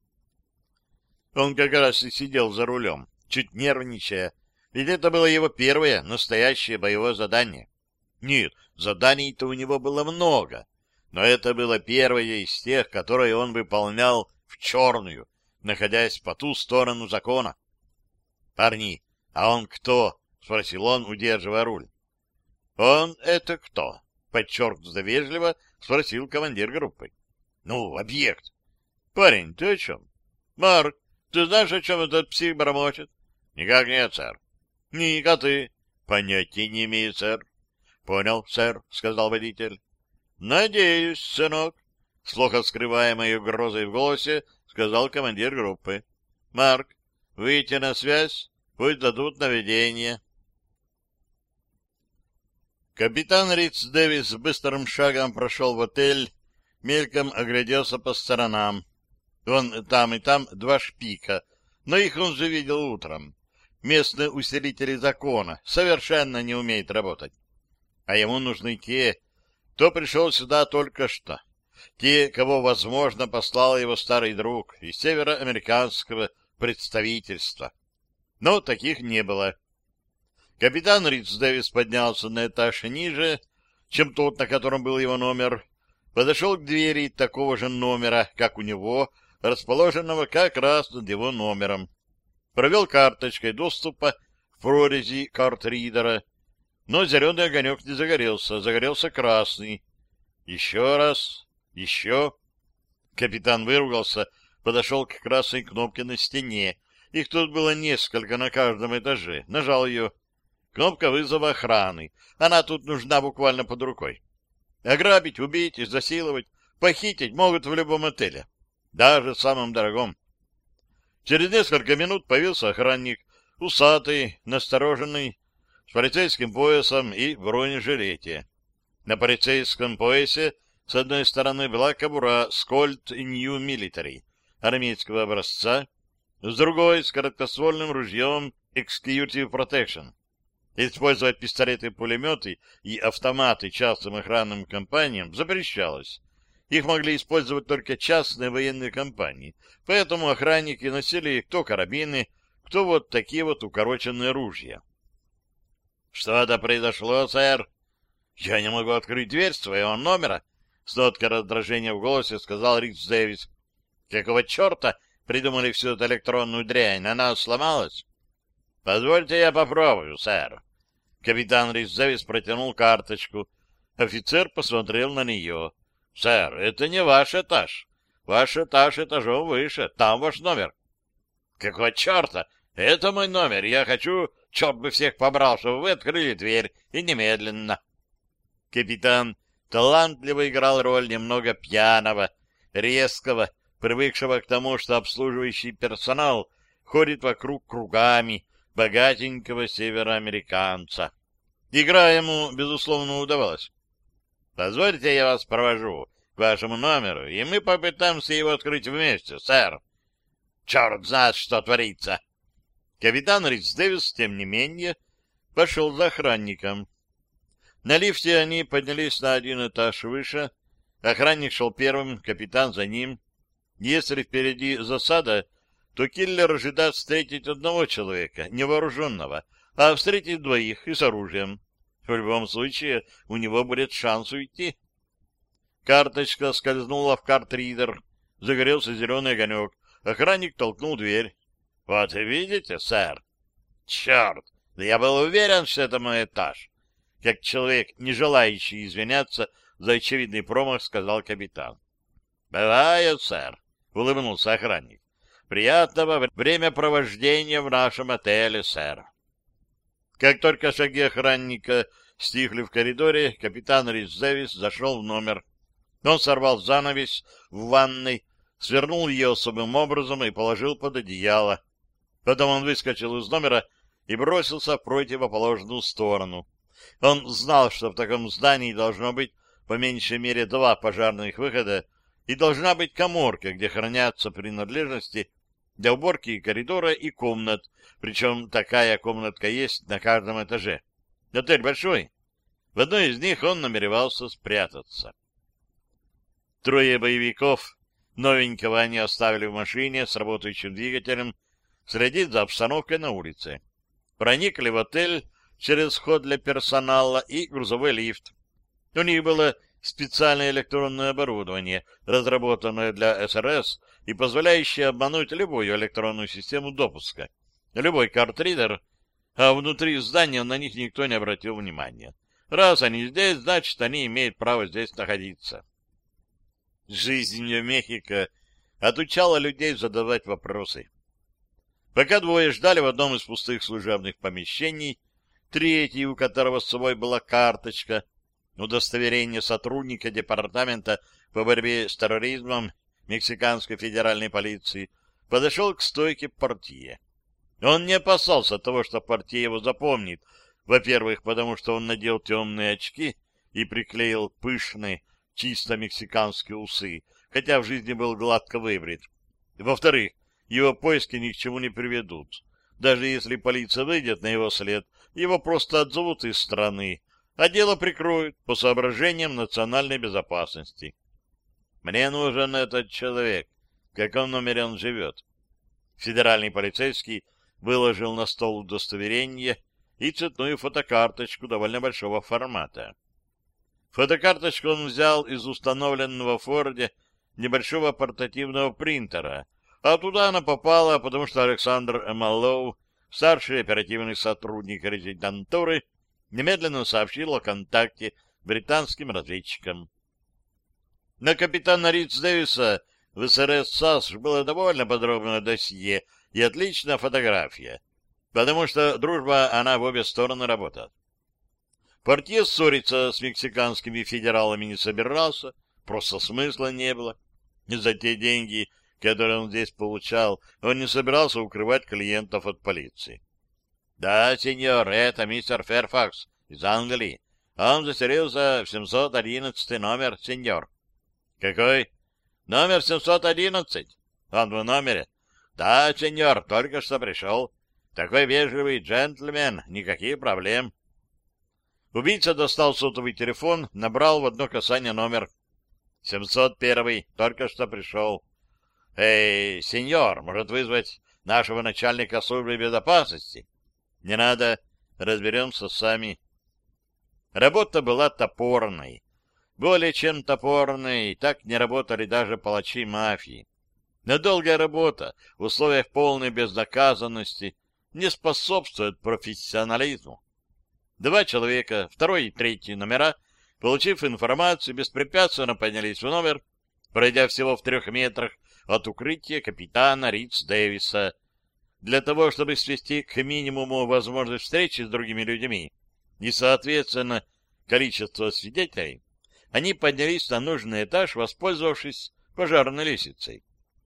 Он как раз и сидел за рулем, чуть нервничая, ведь это было его первое настоящее боевое задание. Нет, заданий-то у него было много, но это было первое из тех, которые он выполнял в черную, находясь по ту сторону закона. — Парни, а он кто? — спросил он, удерживая руль. — Он это кто? — подчеркнуто вежливо спросил командир группы. — Ну, объект. — Парень, ты о чем? — Марк, ты знаешь, о чем этот псих бормочет? — Никак нет, сэр. — Ник, а ты? — Понятия не имею, сэр. — Понял, сэр, — сказал водитель. — Надеюсь, сынок, — с плохо скрываемой угрозой в голосе сказал командир группы. Марк, выйти на связь, пусть дадут наведение. Капитан Риц Дэвис быстрым шагом прошел в отель, мельком огляделся по сторонам. Вон там и там два шпика, но их он же видел утром. Местные усилители закона совершенно не умеют работать. А ему нужны те, кто пришел сюда только что. Те, кого, возможно, послал его старый друг из североамериканского представительства. Но таких не было. Капитан Риц Дэвис поднялся на этаж ниже, чем тот, на котором был его номер, подошел к двери такого же номера, как у него, расположенного как раз над его номером. Провел карточкой доступа в прорези карт-ридера, но зеленый огонек не загорелся, загорелся красный. Еще раз, еще. Капитан выругался, подошел к красной кнопке на стене. Их тут было несколько на каждом этаже. Нажал ее. Кнопка вызова охраны. Она тут нужна буквально под рукой. Ограбить, убить, изнасиловать, похитить могут в любом отеле. Даже в самом дорогом. Через несколько минут появился охранник, усатый, настороженный, с полицейским поясом и в бронежилете. На полицейском поясе с одной стороны была кобура Colt New Military армейского образца, с другой — с короткоствольным ружьем Executive Protection. Использовать пистолеты-пулеметы и автоматы частным охранным компаниям запрещалось. Их могли использовать только частные военные компании, поэтому охранники носили кто карабины, кто вот такие вот укороченные ружья. — Что-то произошло, сэр? — Я не могу открыть дверь своего номера, — с ноткой раздражения в голосе сказал Риц Дэвис. — Какого черта придумали всю эту электронную дрянь? Она сломалась? — Позвольте я попробую, сэр. Капитан Риц Дэвис протянул карточку. Офицер посмотрел на нее. — Сэр, это не ваш этаж. Ваш этаж этажом выше. Там ваш номер. — Какого черта? Это мой номер. Я хочу, черт бы всех побрал, чтобы вы открыли дверь. И немедленно. Капитан талантливо играл роль немного пьяного, резкого, привыкшего к тому, что обслуживающий персонал ходит вокруг кругами богатенького североамериканца. Игра ему, безусловно, удавалась. Позвольте, я вас провожу к вашему номеру, и мы попытаемся его открыть вместе, сэр. Черт знает, что творится. Капитан Риц Дэвис, тем не менее, пошел за охранником. На лифте они поднялись на один этаж выше. Охранник шел первым, капитан за ним. Если впереди засада, то киллер ожидает встретить одного человека, невооруженного, а встретить двоих и с оружием. В любом случае, у него будет шанс уйти. Карточка скользнула в карт-ридер. Загорелся зеленый огонек. Охранник толкнул дверь. — Вот видите, сэр? — Черт! Да я был уверен, что это мой этаж. Как человек, не желающий извиняться за очевидный промах, сказал капитан. — Бывает, сэр, — улыбнулся охранник. — Приятного времяпровождения в нашем отеле, сэр. Как только шаги охранника стихли в коридоре, капитан Риц Дэвис зашел в номер. Он сорвал занавес в ванной, свернул ее особым образом и положил под одеяло. Потом он выскочил из номера и бросился в противоположную сторону. Он знал, что в таком здании должно быть по меньшей мере два пожарных выхода и должна быть каморка, где хранятся принадлежности для уборки коридора и комнат, причем такая комнатка есть на каждом этаже. Отель большой. В одной из них он намеревался спрятаться. Трое боевиков, новенького они оставили в машине с работающим двигателем, следить за обстановкой на улице. Проникли в отель через вход для персонала и грузовой лифт. У них было специальное электронное оборудование, разработанное для эс эр эс и позволяющее обмануть любую электронную систему допуска, любой карт-ридер, а внутри здания на них никто не обратил внимания. Раз они здесь, значит, они имеют право здесь находиться. Жизнь в Мехико отучала людей задавать вопросы. Пока двое ждали в одном из пустых служебных помещений, третий, у которого с собой была карточка, удостоверение сотрудника департамента по борьбе с терроризмом Мексиканской федеральной полиции, подошел к стойке портье. Он не опасался того, что портье его запомнит, во-первых, потому что он надел темные очки и приклеил пышные, чисто мексиканские усы, хотя в жизни был гладко выбрит. Во-вторых, его поиски ни к чему не приведут. Даже если полиция выйдет на его след, его просто отзовут из страны, а дело прикроют по соображениям национальной безопасности. Мне нужен этот человек. В каком номере он живет? Федеральный полицейский выложил на стол удостоверение и цветную фотокарточку довольно большого формата. Фотокарточку он взял из установленного в Форде небольшого портативного принтера, а туда она попала, потому что Александр Маллоу, старший оперативный сотрудник резидентуры, немедленно сообщил о контакте британским разведчикам. На капитана Ритц Дэвиса в СРС САС было довольно подробное досье и отличная фотография, потому что дружба, она в обе стороны работает. Портье ссориться с мексиканскими федералами не собирался, просто смысла не было. За те деньги, которые он здесь получал, он не собирался укрывать клиентов от полиции. — Да, сеньор, это мистер Ферфакс из Англии. Он заселился в семьсот одиннадцатый номер, сеньор. — Какой? — Номер семьсот одиннадцать. — Он в номере? — Да, сеньор, только что пришел. Такой вежливый джентльмен, никаких проблем. Убийца достал сотовый телефон, набрал в одно касание номер. — семьсот первый, только что пришел. — Эй, сеньор, может вызвать нашего начальника службы безопасности? — Не надо, разберемся сами. Работа была топорной. Более чем топорной, и так не работали даже палачи мафии. Но долгая работа в условиях полной безнаказанности не способствует профессионализму. Два человека, второй и третий номера, получив информацию, беспрепятственно поднялись в номер, пройдя всего в трех метрах от укрытия капитана Ритц Дэвиса. Для того, чтобы свести к минимуму возможность встречи с другими людьми и, соответственно, количество свидетелей, они поднялись на нужный этаж, воспользовавшись пожарной лестницей.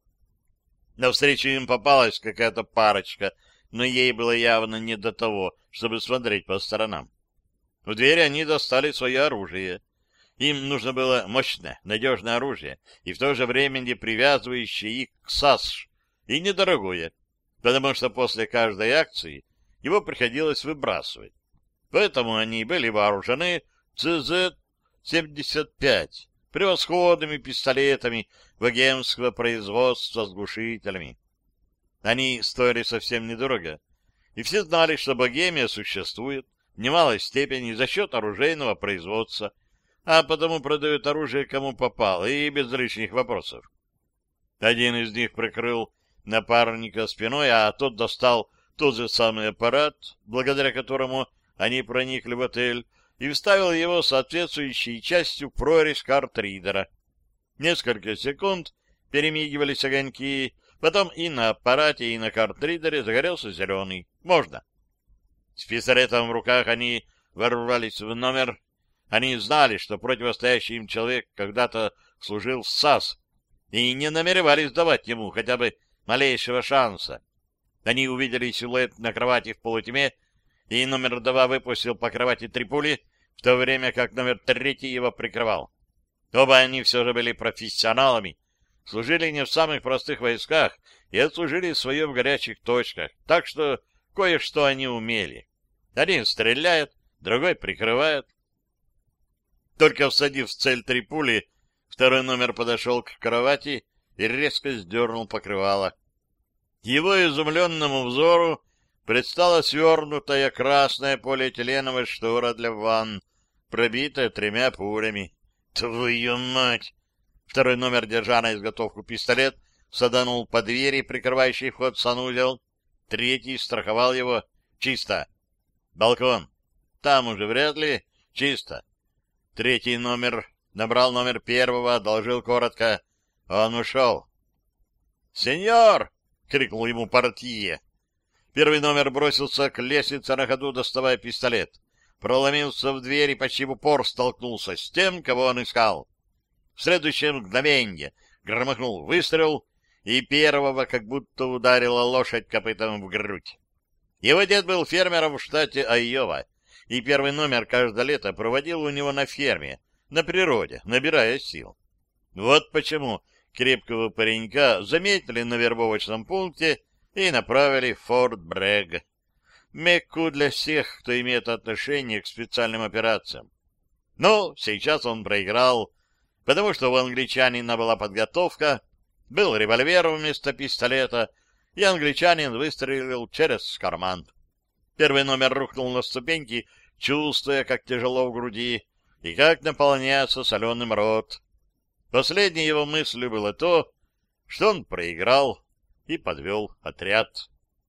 Навстречу им попалась какая-то парочка, но ей было явно не до того, чтобы смотреть по сторонам. В двери они достали свое оружие. Им нужно было мощное, надежное оружие, и в то же время не привязывающее их к САС, и недорогое, потому что после каждой акции его приходилось выбрасывать. Поэтому они были вооружены цэ зет семьдесят пять, превосходными пистолетами богемского производства с глушителями. Они стоили совсем недорого, и все знали, что Богемия существует в немалой степени за счет оружейного производства, а потому продают оружие кому попало и без лишних вопросов. Один из них прикрыл напарника спиной, а тот достал тот же самый аппарат, благодаря которому они проникли в отель, и вставил его соответствующей частью в прорезь картридера. Несколько секунд перемигивались огоньки, потом и на аппарате, и на картридере загорелся зеленый. Можно. С пистолетом в руках они ворвались в номер. Они знали, что противостоящий им человек когда-то служил в САС, и не намеревались давать ему хотя бы малейшего шанса. Они увидели силуэт на кровати в полутьме, и номер два выпустил по кровати три пули, в то время как номер третий его прикрывал. Оба они все же были профессионалами, служили не в самых простых войсках и отслужили свое в горячих точках, так что кое-что они умели. Один стреляет, другой прикрывает. Только всадив в цель три пули, второй номер подошел к кровати и резко сдернул покрывало. Его изумленному взору предстала свернутая красная полиэтиленовая штора для ванн, пробитая тремя пулями. Твою мать! Второй номер, держа на изготовку пистолет, саданул по двери, прикрывающей вход в санузел. Третий страховал его. Чисто. Балкон. Там уже вряд ли. Чисто. Третий номер набрал номер первого, одолжил коротко. Он ушел. «Сеньор!» — крикнул ему портье. Первый номер бросился к лестнице на ходу, доставая пистолет. Проломился в дверь и почти в упор столкнулся с тем, кого он искал. В следующее мгновенье громыхнул выстрел, и первого как будто ударила лошадь копытом в грудь. Его дед был фермером в штате Айова, и первый номер каждое лето проводил у него на ферме, на природе, набирая сил. Вот почему крепкого паренька заметили на вербовочном пункте и направили в Форт Брэгг, Мекку для всех, кто имеет отношение к специальным операциям. Но сейчас он проиграл, потому что у англичанина была подготовка, был револьвер вместо пистолета, и англичанин выстрелил через карман. Первый номер рухнул на ступеньки, чувствуя, как тяжело в груди и как наполняется соленым рот. Последней его мыслью было то, что он проиграл и подвел отряд.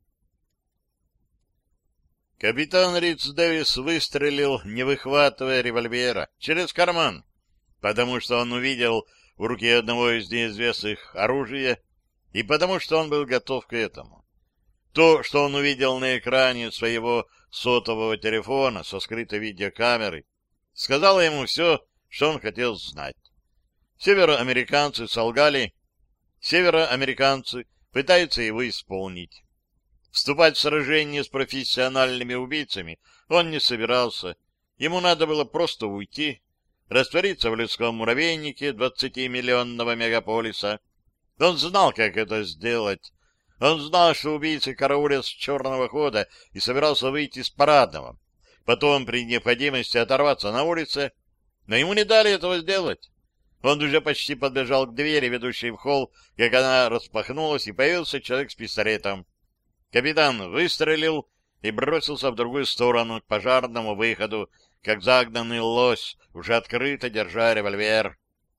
Капитан Риц Дэвис выстрелил, не выхватывая револьвера, через карман, потому что он увидел в руке одного из неизвестных оружие и потому что он был готов к этому. То, что он увидел на экране своего сотового телефона со скрытой видеокамерой, сказало ему все, что он хотел знать. Североамериканцы солгали, североамериканцы пытаются его исполнить. Вступать в сражение с профессиональными убийцами он не собирался. Ему надо было просто уйти, раствориться в людском муравейнике двадцатимиллионного мегаполиса. Он знал, как это сделать. Он знал, что убийцы караулят с черного хода и собирался выйти с парадного. Потом, при необходимости, оторваться на улице. Но ему не дали этого сделать. Он уже почти подбежал к двери, ведущей в холл, как она распахнулась, и появился человек с пистолетом. Капитан выстрелил и бросился в другую сторону, к пожарному выходу, как загнанный лось, уже открыто держа револьвер.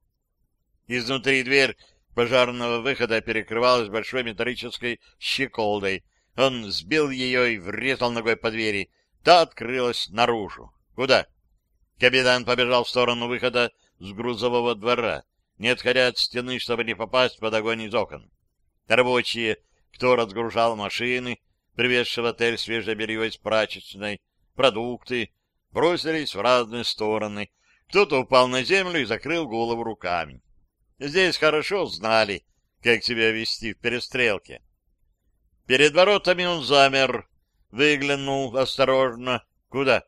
Изнутри дверь пожарного выхода перекрывалась большой металлической щеколдой. Он сбил ее и врезал ногой по двери. Та открылась наружу. Куда? Капитан побежал в сторону выхода с грузового двора, не отходя от стены, чтобы не попасть под огонь из окон. Рабочие, кто разгружал машины, привезшие в отель свежее белье из прачечной, продукты, бросились в разные стороны. Кто-то упал на землю и закрыл голову руками. Здесь хорошо знали, как себя вести в перестрелке. Перед воротами он замер, выглянул осторожно. Куда?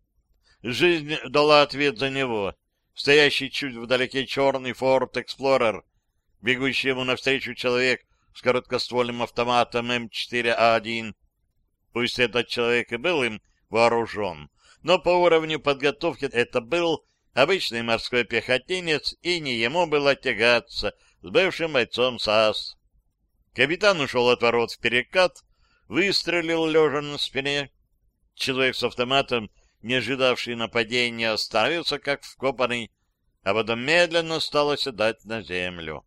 Жизнь дала ответ за него. Стоящий чуть вдалеке черный Ford Explorer, бегущий ему навстречу человек с короткоствольным автоматом эм четыре а один. Пусть этот человек и был им вооружен, но по уровню подготовки это был обычный морской пехотинец, и не ему было тягаться с бывшим бойцом САС. Капитан ушел от ворот в перекат, выстрелил лежа на спине. Человек с автоматом, не ожидавший нападения, остановился как вкопанный, а потом медленно стал оседать на землю.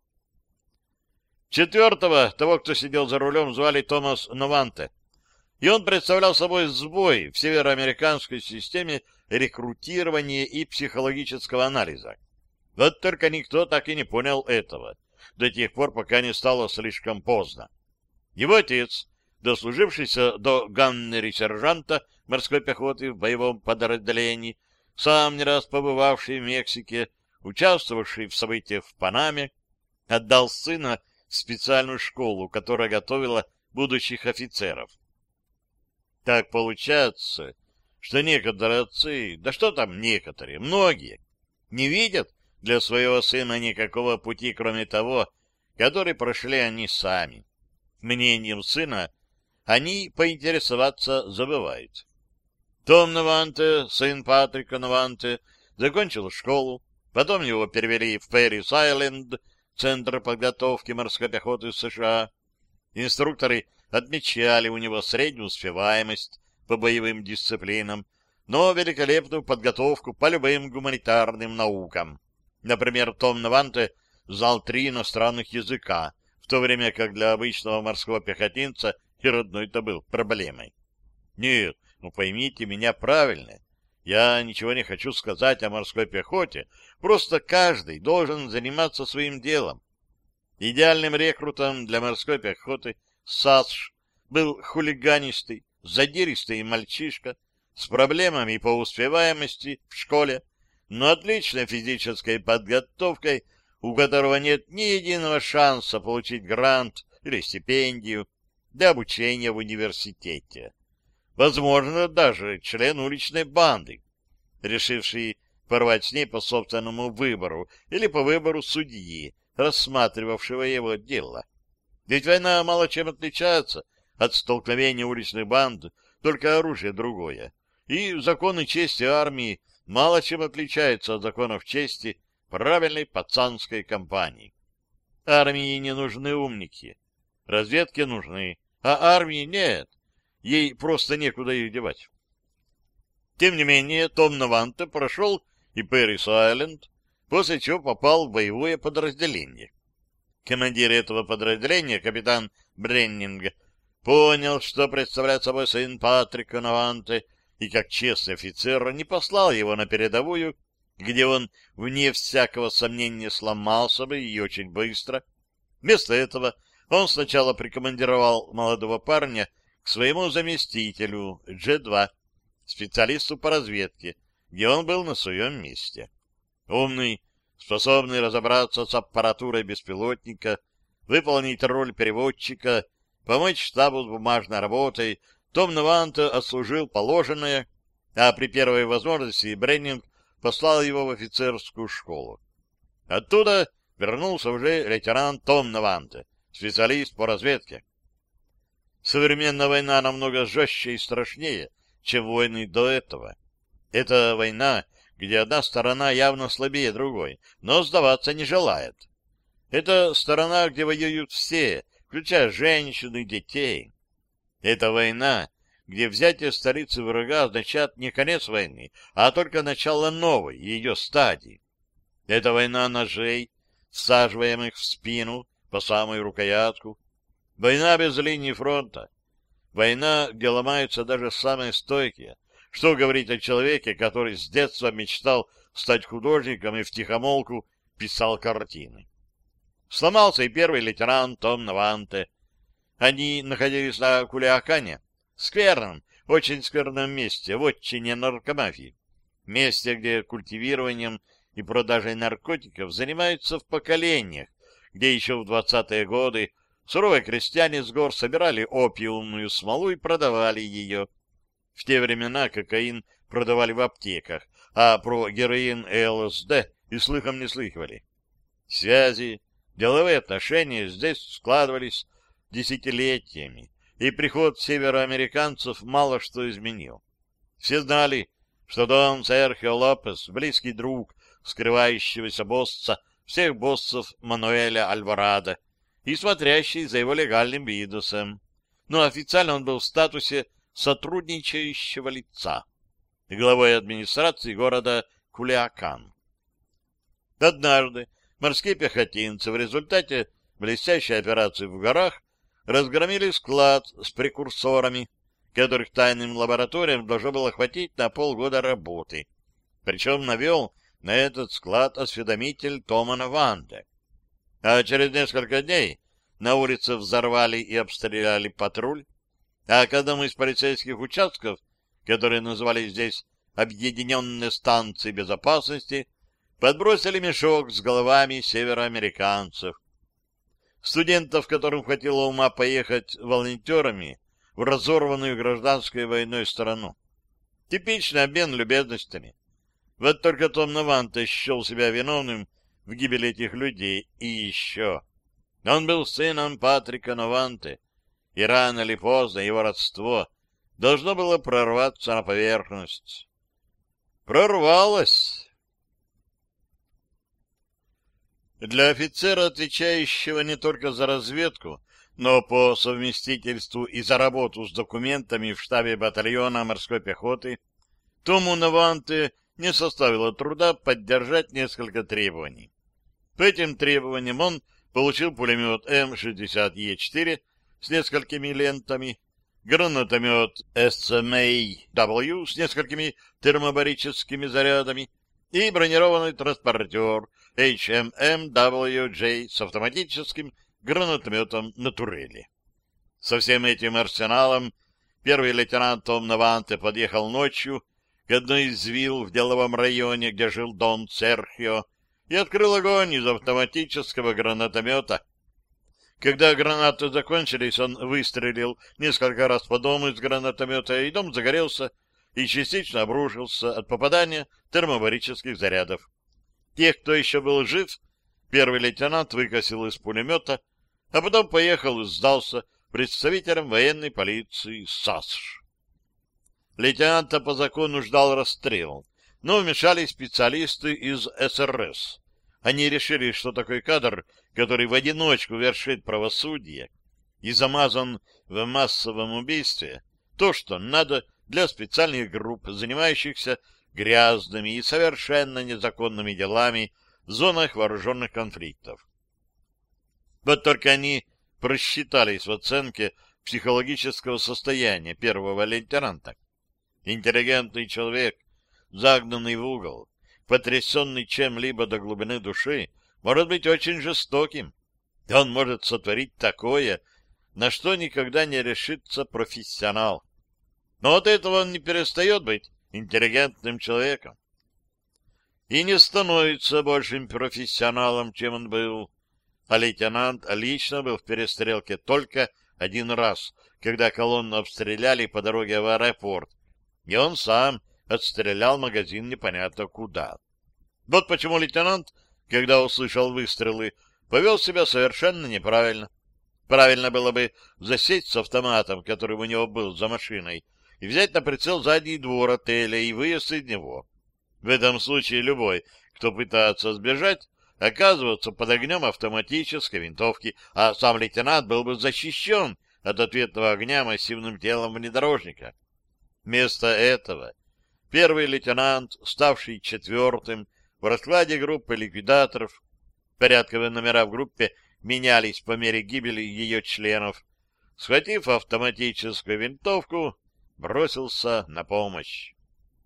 Четвертого, того, кто сидел за рулем, звали Томас Нованте, и он представлял собой сбой в североамериканской системе рекрутирования и психологического анализа. Вот только никто так и не понял этого, до тех пор, пока не стало слишком поздно. Его отец, дослужившийся до ганнери-сержанта морской пехоты в боевом подразделении, сам не раз побывавший в Мексике, участвовавший в событиях в Панаме, отдал сына в специальную школу, которая готовила будущих офицеров. Так получается, что некоторые отцы, да что там некоторые, многие, не видят для своего сына никакого пути, кроме того, который прошли они сами. Мнением сына они поинтересоваться забывают. Том Нованте, сын Патрика Нованте, закончил школу, потом его перевели в Пэрис-Айленд, Центр подготовки морской пехоты США. Инструкторы отмечали у него среднюю успеваемость по боевым дисциплинам, но великолепную подготовку по любым гуманитарным наукам. Например, Том Нованте знал три иностранных языка, в то время как для обычного морского пехотинца и родной-то был проблемой. Нет, ну поймите меня правильно. Я ничего не хочу сказать о морской пехоте, просто каждый должен заниматься своим делом. Идеальным рекрутом для морской пехоты САСШ был хулиганистый, задиристый мальчишка с проблемами по успеваемости в школе, но отличной физической подготовкой, у которого нет ни единого шанса получить грант или стипендию для обучения в университете. Возможно, даже член уличной банды, решивший порвать с ней по собственному выбору или по выбору судьи, рассматривавшего его дело. Ведь война мало чем отличается от столкновения уличных банд, только оружие другое. И законы чести армии мало чем отличаются от законов чести правильной пацанской компании. Армии не нужны умники, разведке нужны, а армии нет, ей просто некуда их девать. Тем не менее, Том Наванте прошел и Пэрис-Айленд, после чего попал в боевое подразделение. Командир этого подразделения, капитан Бреннинг, понял, что представляет собой сын Патрика Наванте, и как честный офицер не послал его на передовую, где он, вне всякого сомнения, сломался бы и очень быстро. Вместо этого он сначала прикомандировал молодого парня к своему заместителю Джи два, специалисту по разведке, где он был на своем месте. Умный, способный разобраться с аппаратурой беспилотника, выполнить роль переводчика, помочь штабу с бумажной работой, Том Наванте отслужил положенное, а при первой возможности Бреннинг послал его в офицерскую школу. Оттуда вернулся уже лейтенант Том Наванте, специалист по разведке. Современная война намного жестче и страшнее, чем войны до этого. Это война, где одна сторона явно слабее другой, но сдаваться не желает. Это сторона, где воюют все, включая женщин и детей. Это война, где взятие столицы врага означает не конец войны, а только начало новой, ее стадии. Это война ножей, всаживаемых в спину по самую рукоятку. Война без линии фронта. Война, где ломаются даже самые стойкие. Что говорить о человеке, который с детства мечтал стать художником и втихомолку писал картины. Сломался и первый лейтенант Том Наванте. Они находились на Кулиакане, скверном, очень скверном месте, в отчине наркомафии. Месте, где культивированием и продажей наркотиков занимаются в поколениях, где еще в двадцатые годы суровые крестьяне с гор собирали опиумную смолу и продавали ее. В те времена кокаин продавали в аптеках, а про героин и ЛСД и слыхом не слыхивали. Связи, деловые отношения здесь складывались десятилетиями, и приход североамериканцев мало что изменил. Все знали, что Дон Серхио Лопес — близкий друг скрывающегося босса всех боссов Мануэля Альварадо и смотрящий за его легальным бизнесом. Но официально он был в статусе сотрудничающего лица, главой администрации города Кулиакан. Однажды морские пехотинцы в результате блестящей операции в горах разгромили склад с прекурсорами, которых тайным лабораториям должно было хватить на полгода работы. Причем навел на этот склад осведомитель Тома Наванте. А через несколько дней на улице взорвали и обстреляли патруль, а к одному из полицейских участков, которые называли здесь «Объединенные станции безопасности», подбросили мешок с головами североамериканцев. Студентов, которым хватило ума поехать волонтерами в разорванную гражданской войной страну. Типичный обмен любезностями. Вот только Том Наванте счел себя виновным в гибели этих людей. И еще. Он был сыном Патрика Наванте, и рано или поздно его родство должно было прорваться на поверхность. Прорвалось. Для офицера, отвечающего не только за разведку, но по совместительству и за работу с документами в штабе батальона морской пехоты, Тому Наванте не составило труда поддержать несколько требований. По этим требованиям он получил пулемет эм шестьдесят е четыре с несколькими лентами, гранатомет эс эм эй дабл ю с несколькими термобарическими зарядами и бронированный транспортер эйч эм эм дабл ю джей с автоматическим гранатометом на турели. Со всем этим арсеналом первый лейтенант Том Наванте подъехал ночью к одной из вилл в деловом районе, где жил Дон Серхио, и открыл огонь из автоматического гранатомета. Когда гранаты закончились, он выстрелил несколько раз по дому из гранатомета, и дом загорелся и частично обрушился от попадания термобарических зарядов. Тех, кто еще был жив, первый лейтенант выкосил из пулемета, а потом поехал и сдался представителям военной полиции САСШ. Лейтенанта по закону ждал расстрел, но вмешались специалисты из СРС. Они решили, что такой кадр, который в одиночку вершит правосудие и замазан в массовом убийстве, то, что надо для специальных групп, занимающихся грязными и совершенно незаконными делами в зонах вооруженных конфликтов. Вот только они просчитались в оценке психологического состояния первого лейтенанта. Интеллигентный человек, загнанный в угол, потрясенный чем-либо до глубины души, может быть очень жестоким. Он может сотворить такое, на что никогда не решится профессионал. Но от этого он не перестает быть интеллигентным человеком. И не становится большим профессионалом, чем он был. А лейтенант лично был в перестрелке только один раз, когда колонну обстреляли по дороге в аэропорт, и он сам отстрелял магазин непонятно куда. Вот почему лейтенант, когда услышал выстрелы, повел себя совершенно неправильно. Правильно было бы засесть с автоматом, который у него был за машиной, и взять на прицел задний двор отеля и выезд из него. В этом случае любой, кто пытается сбежать, оказывается под огнем автоматической винтовки, а сам лейтенант был бы защищен от ответного огня массивным телом внедорожника. Вместо этого первый лейтенант, ставший четвертым в раскладе группы ликвидаторов, порядковые номера в группе менялись по мере гибели ее членов, схватив автоматическую винтовку, бросился на помощь.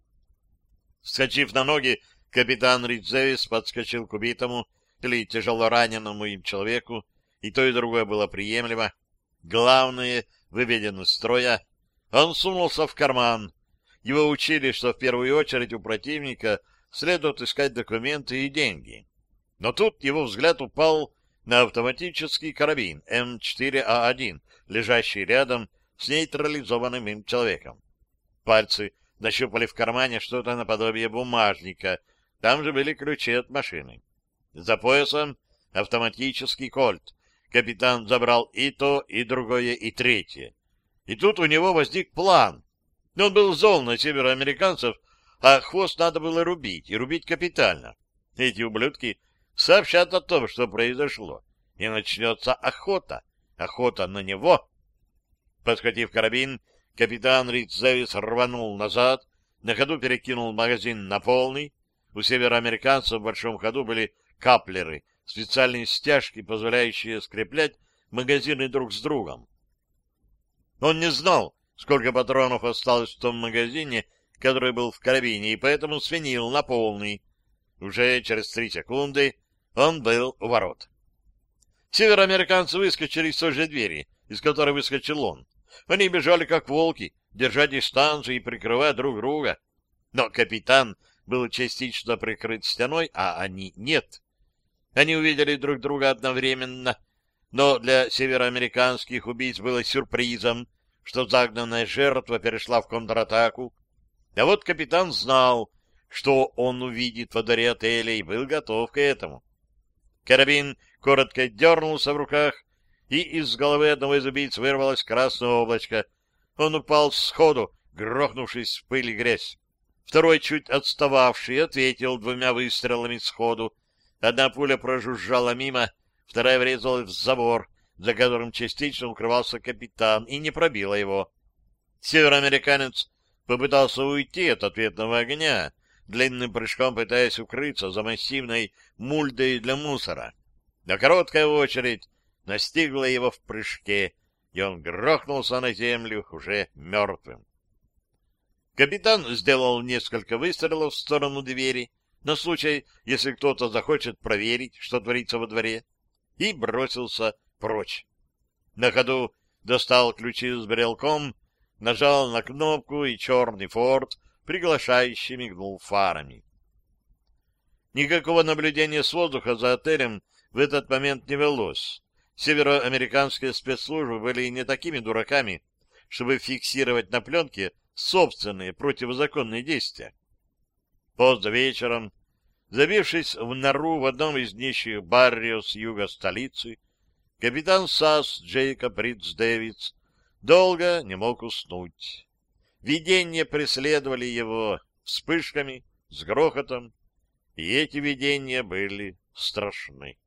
Вскочив на ноги, капитан Ридзевис подскочил к убитому или тяжело раненому им человеку, и то и другое было приемлемо. Главное, выведен из строя, он сунулся в карман. Его учили, что в первую очередь у противника следует искать документы и деньги. Но тут его взгляд упал на автоматический карабин эм четыре а один, лежащий рядом с нейтрализованным им человеком. Пальцы нащупали в кармане что-то наподобие бумажника. Там же были ключи от машины. За поясом автоматический кольт. Капитан забрал и то, и другое, и третье. И тут у него возник план. Он был зол на североамериканцев, а хвост надо было рубить, и рубить капитально. Эти ублюдки сообщат о том, что произошло, и начнется охота. Охота на него. Подхватив карабин, капитан Ридзевис рванул назад, на ходу перекинул магазин на полный. У североамериканцев в большом ходу были каплеры, специальные стяжки, позволяющие скреплять магазины друг с другом. Он не знал, сколько патронов осталось в том магазине, который был в карабине, и поэтому свинил на полный. Уже через три секунды он был у ворот. Североамериканцы выскочили из той же двери, из которой выскочил он. Они бежали как волки, держа дистанцию и прикрывая друг друга. Но капитан был частично прикрыт стеной, а они нет. Они увидели друг друга одновременно, но для североамериканских убийц было сюрпризом, что загнанная жертва перешла в контратаку. А вот капитан знал, что он увидит во дворе отеля, и был готов к этому. Карабин коротко дернулся в руках, и из головы одного из убийц вырвалось красное облачко. Он упал сходу, грохнувшись в пыль и грязь. Второй, чуть отстававший, ответил двумя выстрелами сходу. Одна пуля прожужжала мимо, вторая врезалась в забор, за которым частично укрывался капитан, и не пробила его. Североамериканец попытался уйти от ответного огня, длинным прыжком пытаясь укрыться за массивной мульдой для мусора. Но короткая очередь настигла его в прыжке, и он грохнулся на землю уже мертвым. Капитан сделал несколько выстрелов в сторону двери, на случай, если кто-то захочет проверить, что творится во дворе, и бросился прочь. На ходу достал ключи с брелком, нажал на кнопку, и черный форт приглашающе мигнул фарами. Никакого наблюдения с воздуха за отелем в этот момент не велось. Североамериканские спецслужбы были не такими дураками, чтобы фиксировать на пленке собственные противозаконные действия. Поздно вечером, забившись в нору в одном из нищих барриос юга столицы, капитан САС Джейкоб Ридс Дэвидс долго не мог уснуть. Видения преследовали его вспышками, с грохотом, и эти видения были страшны.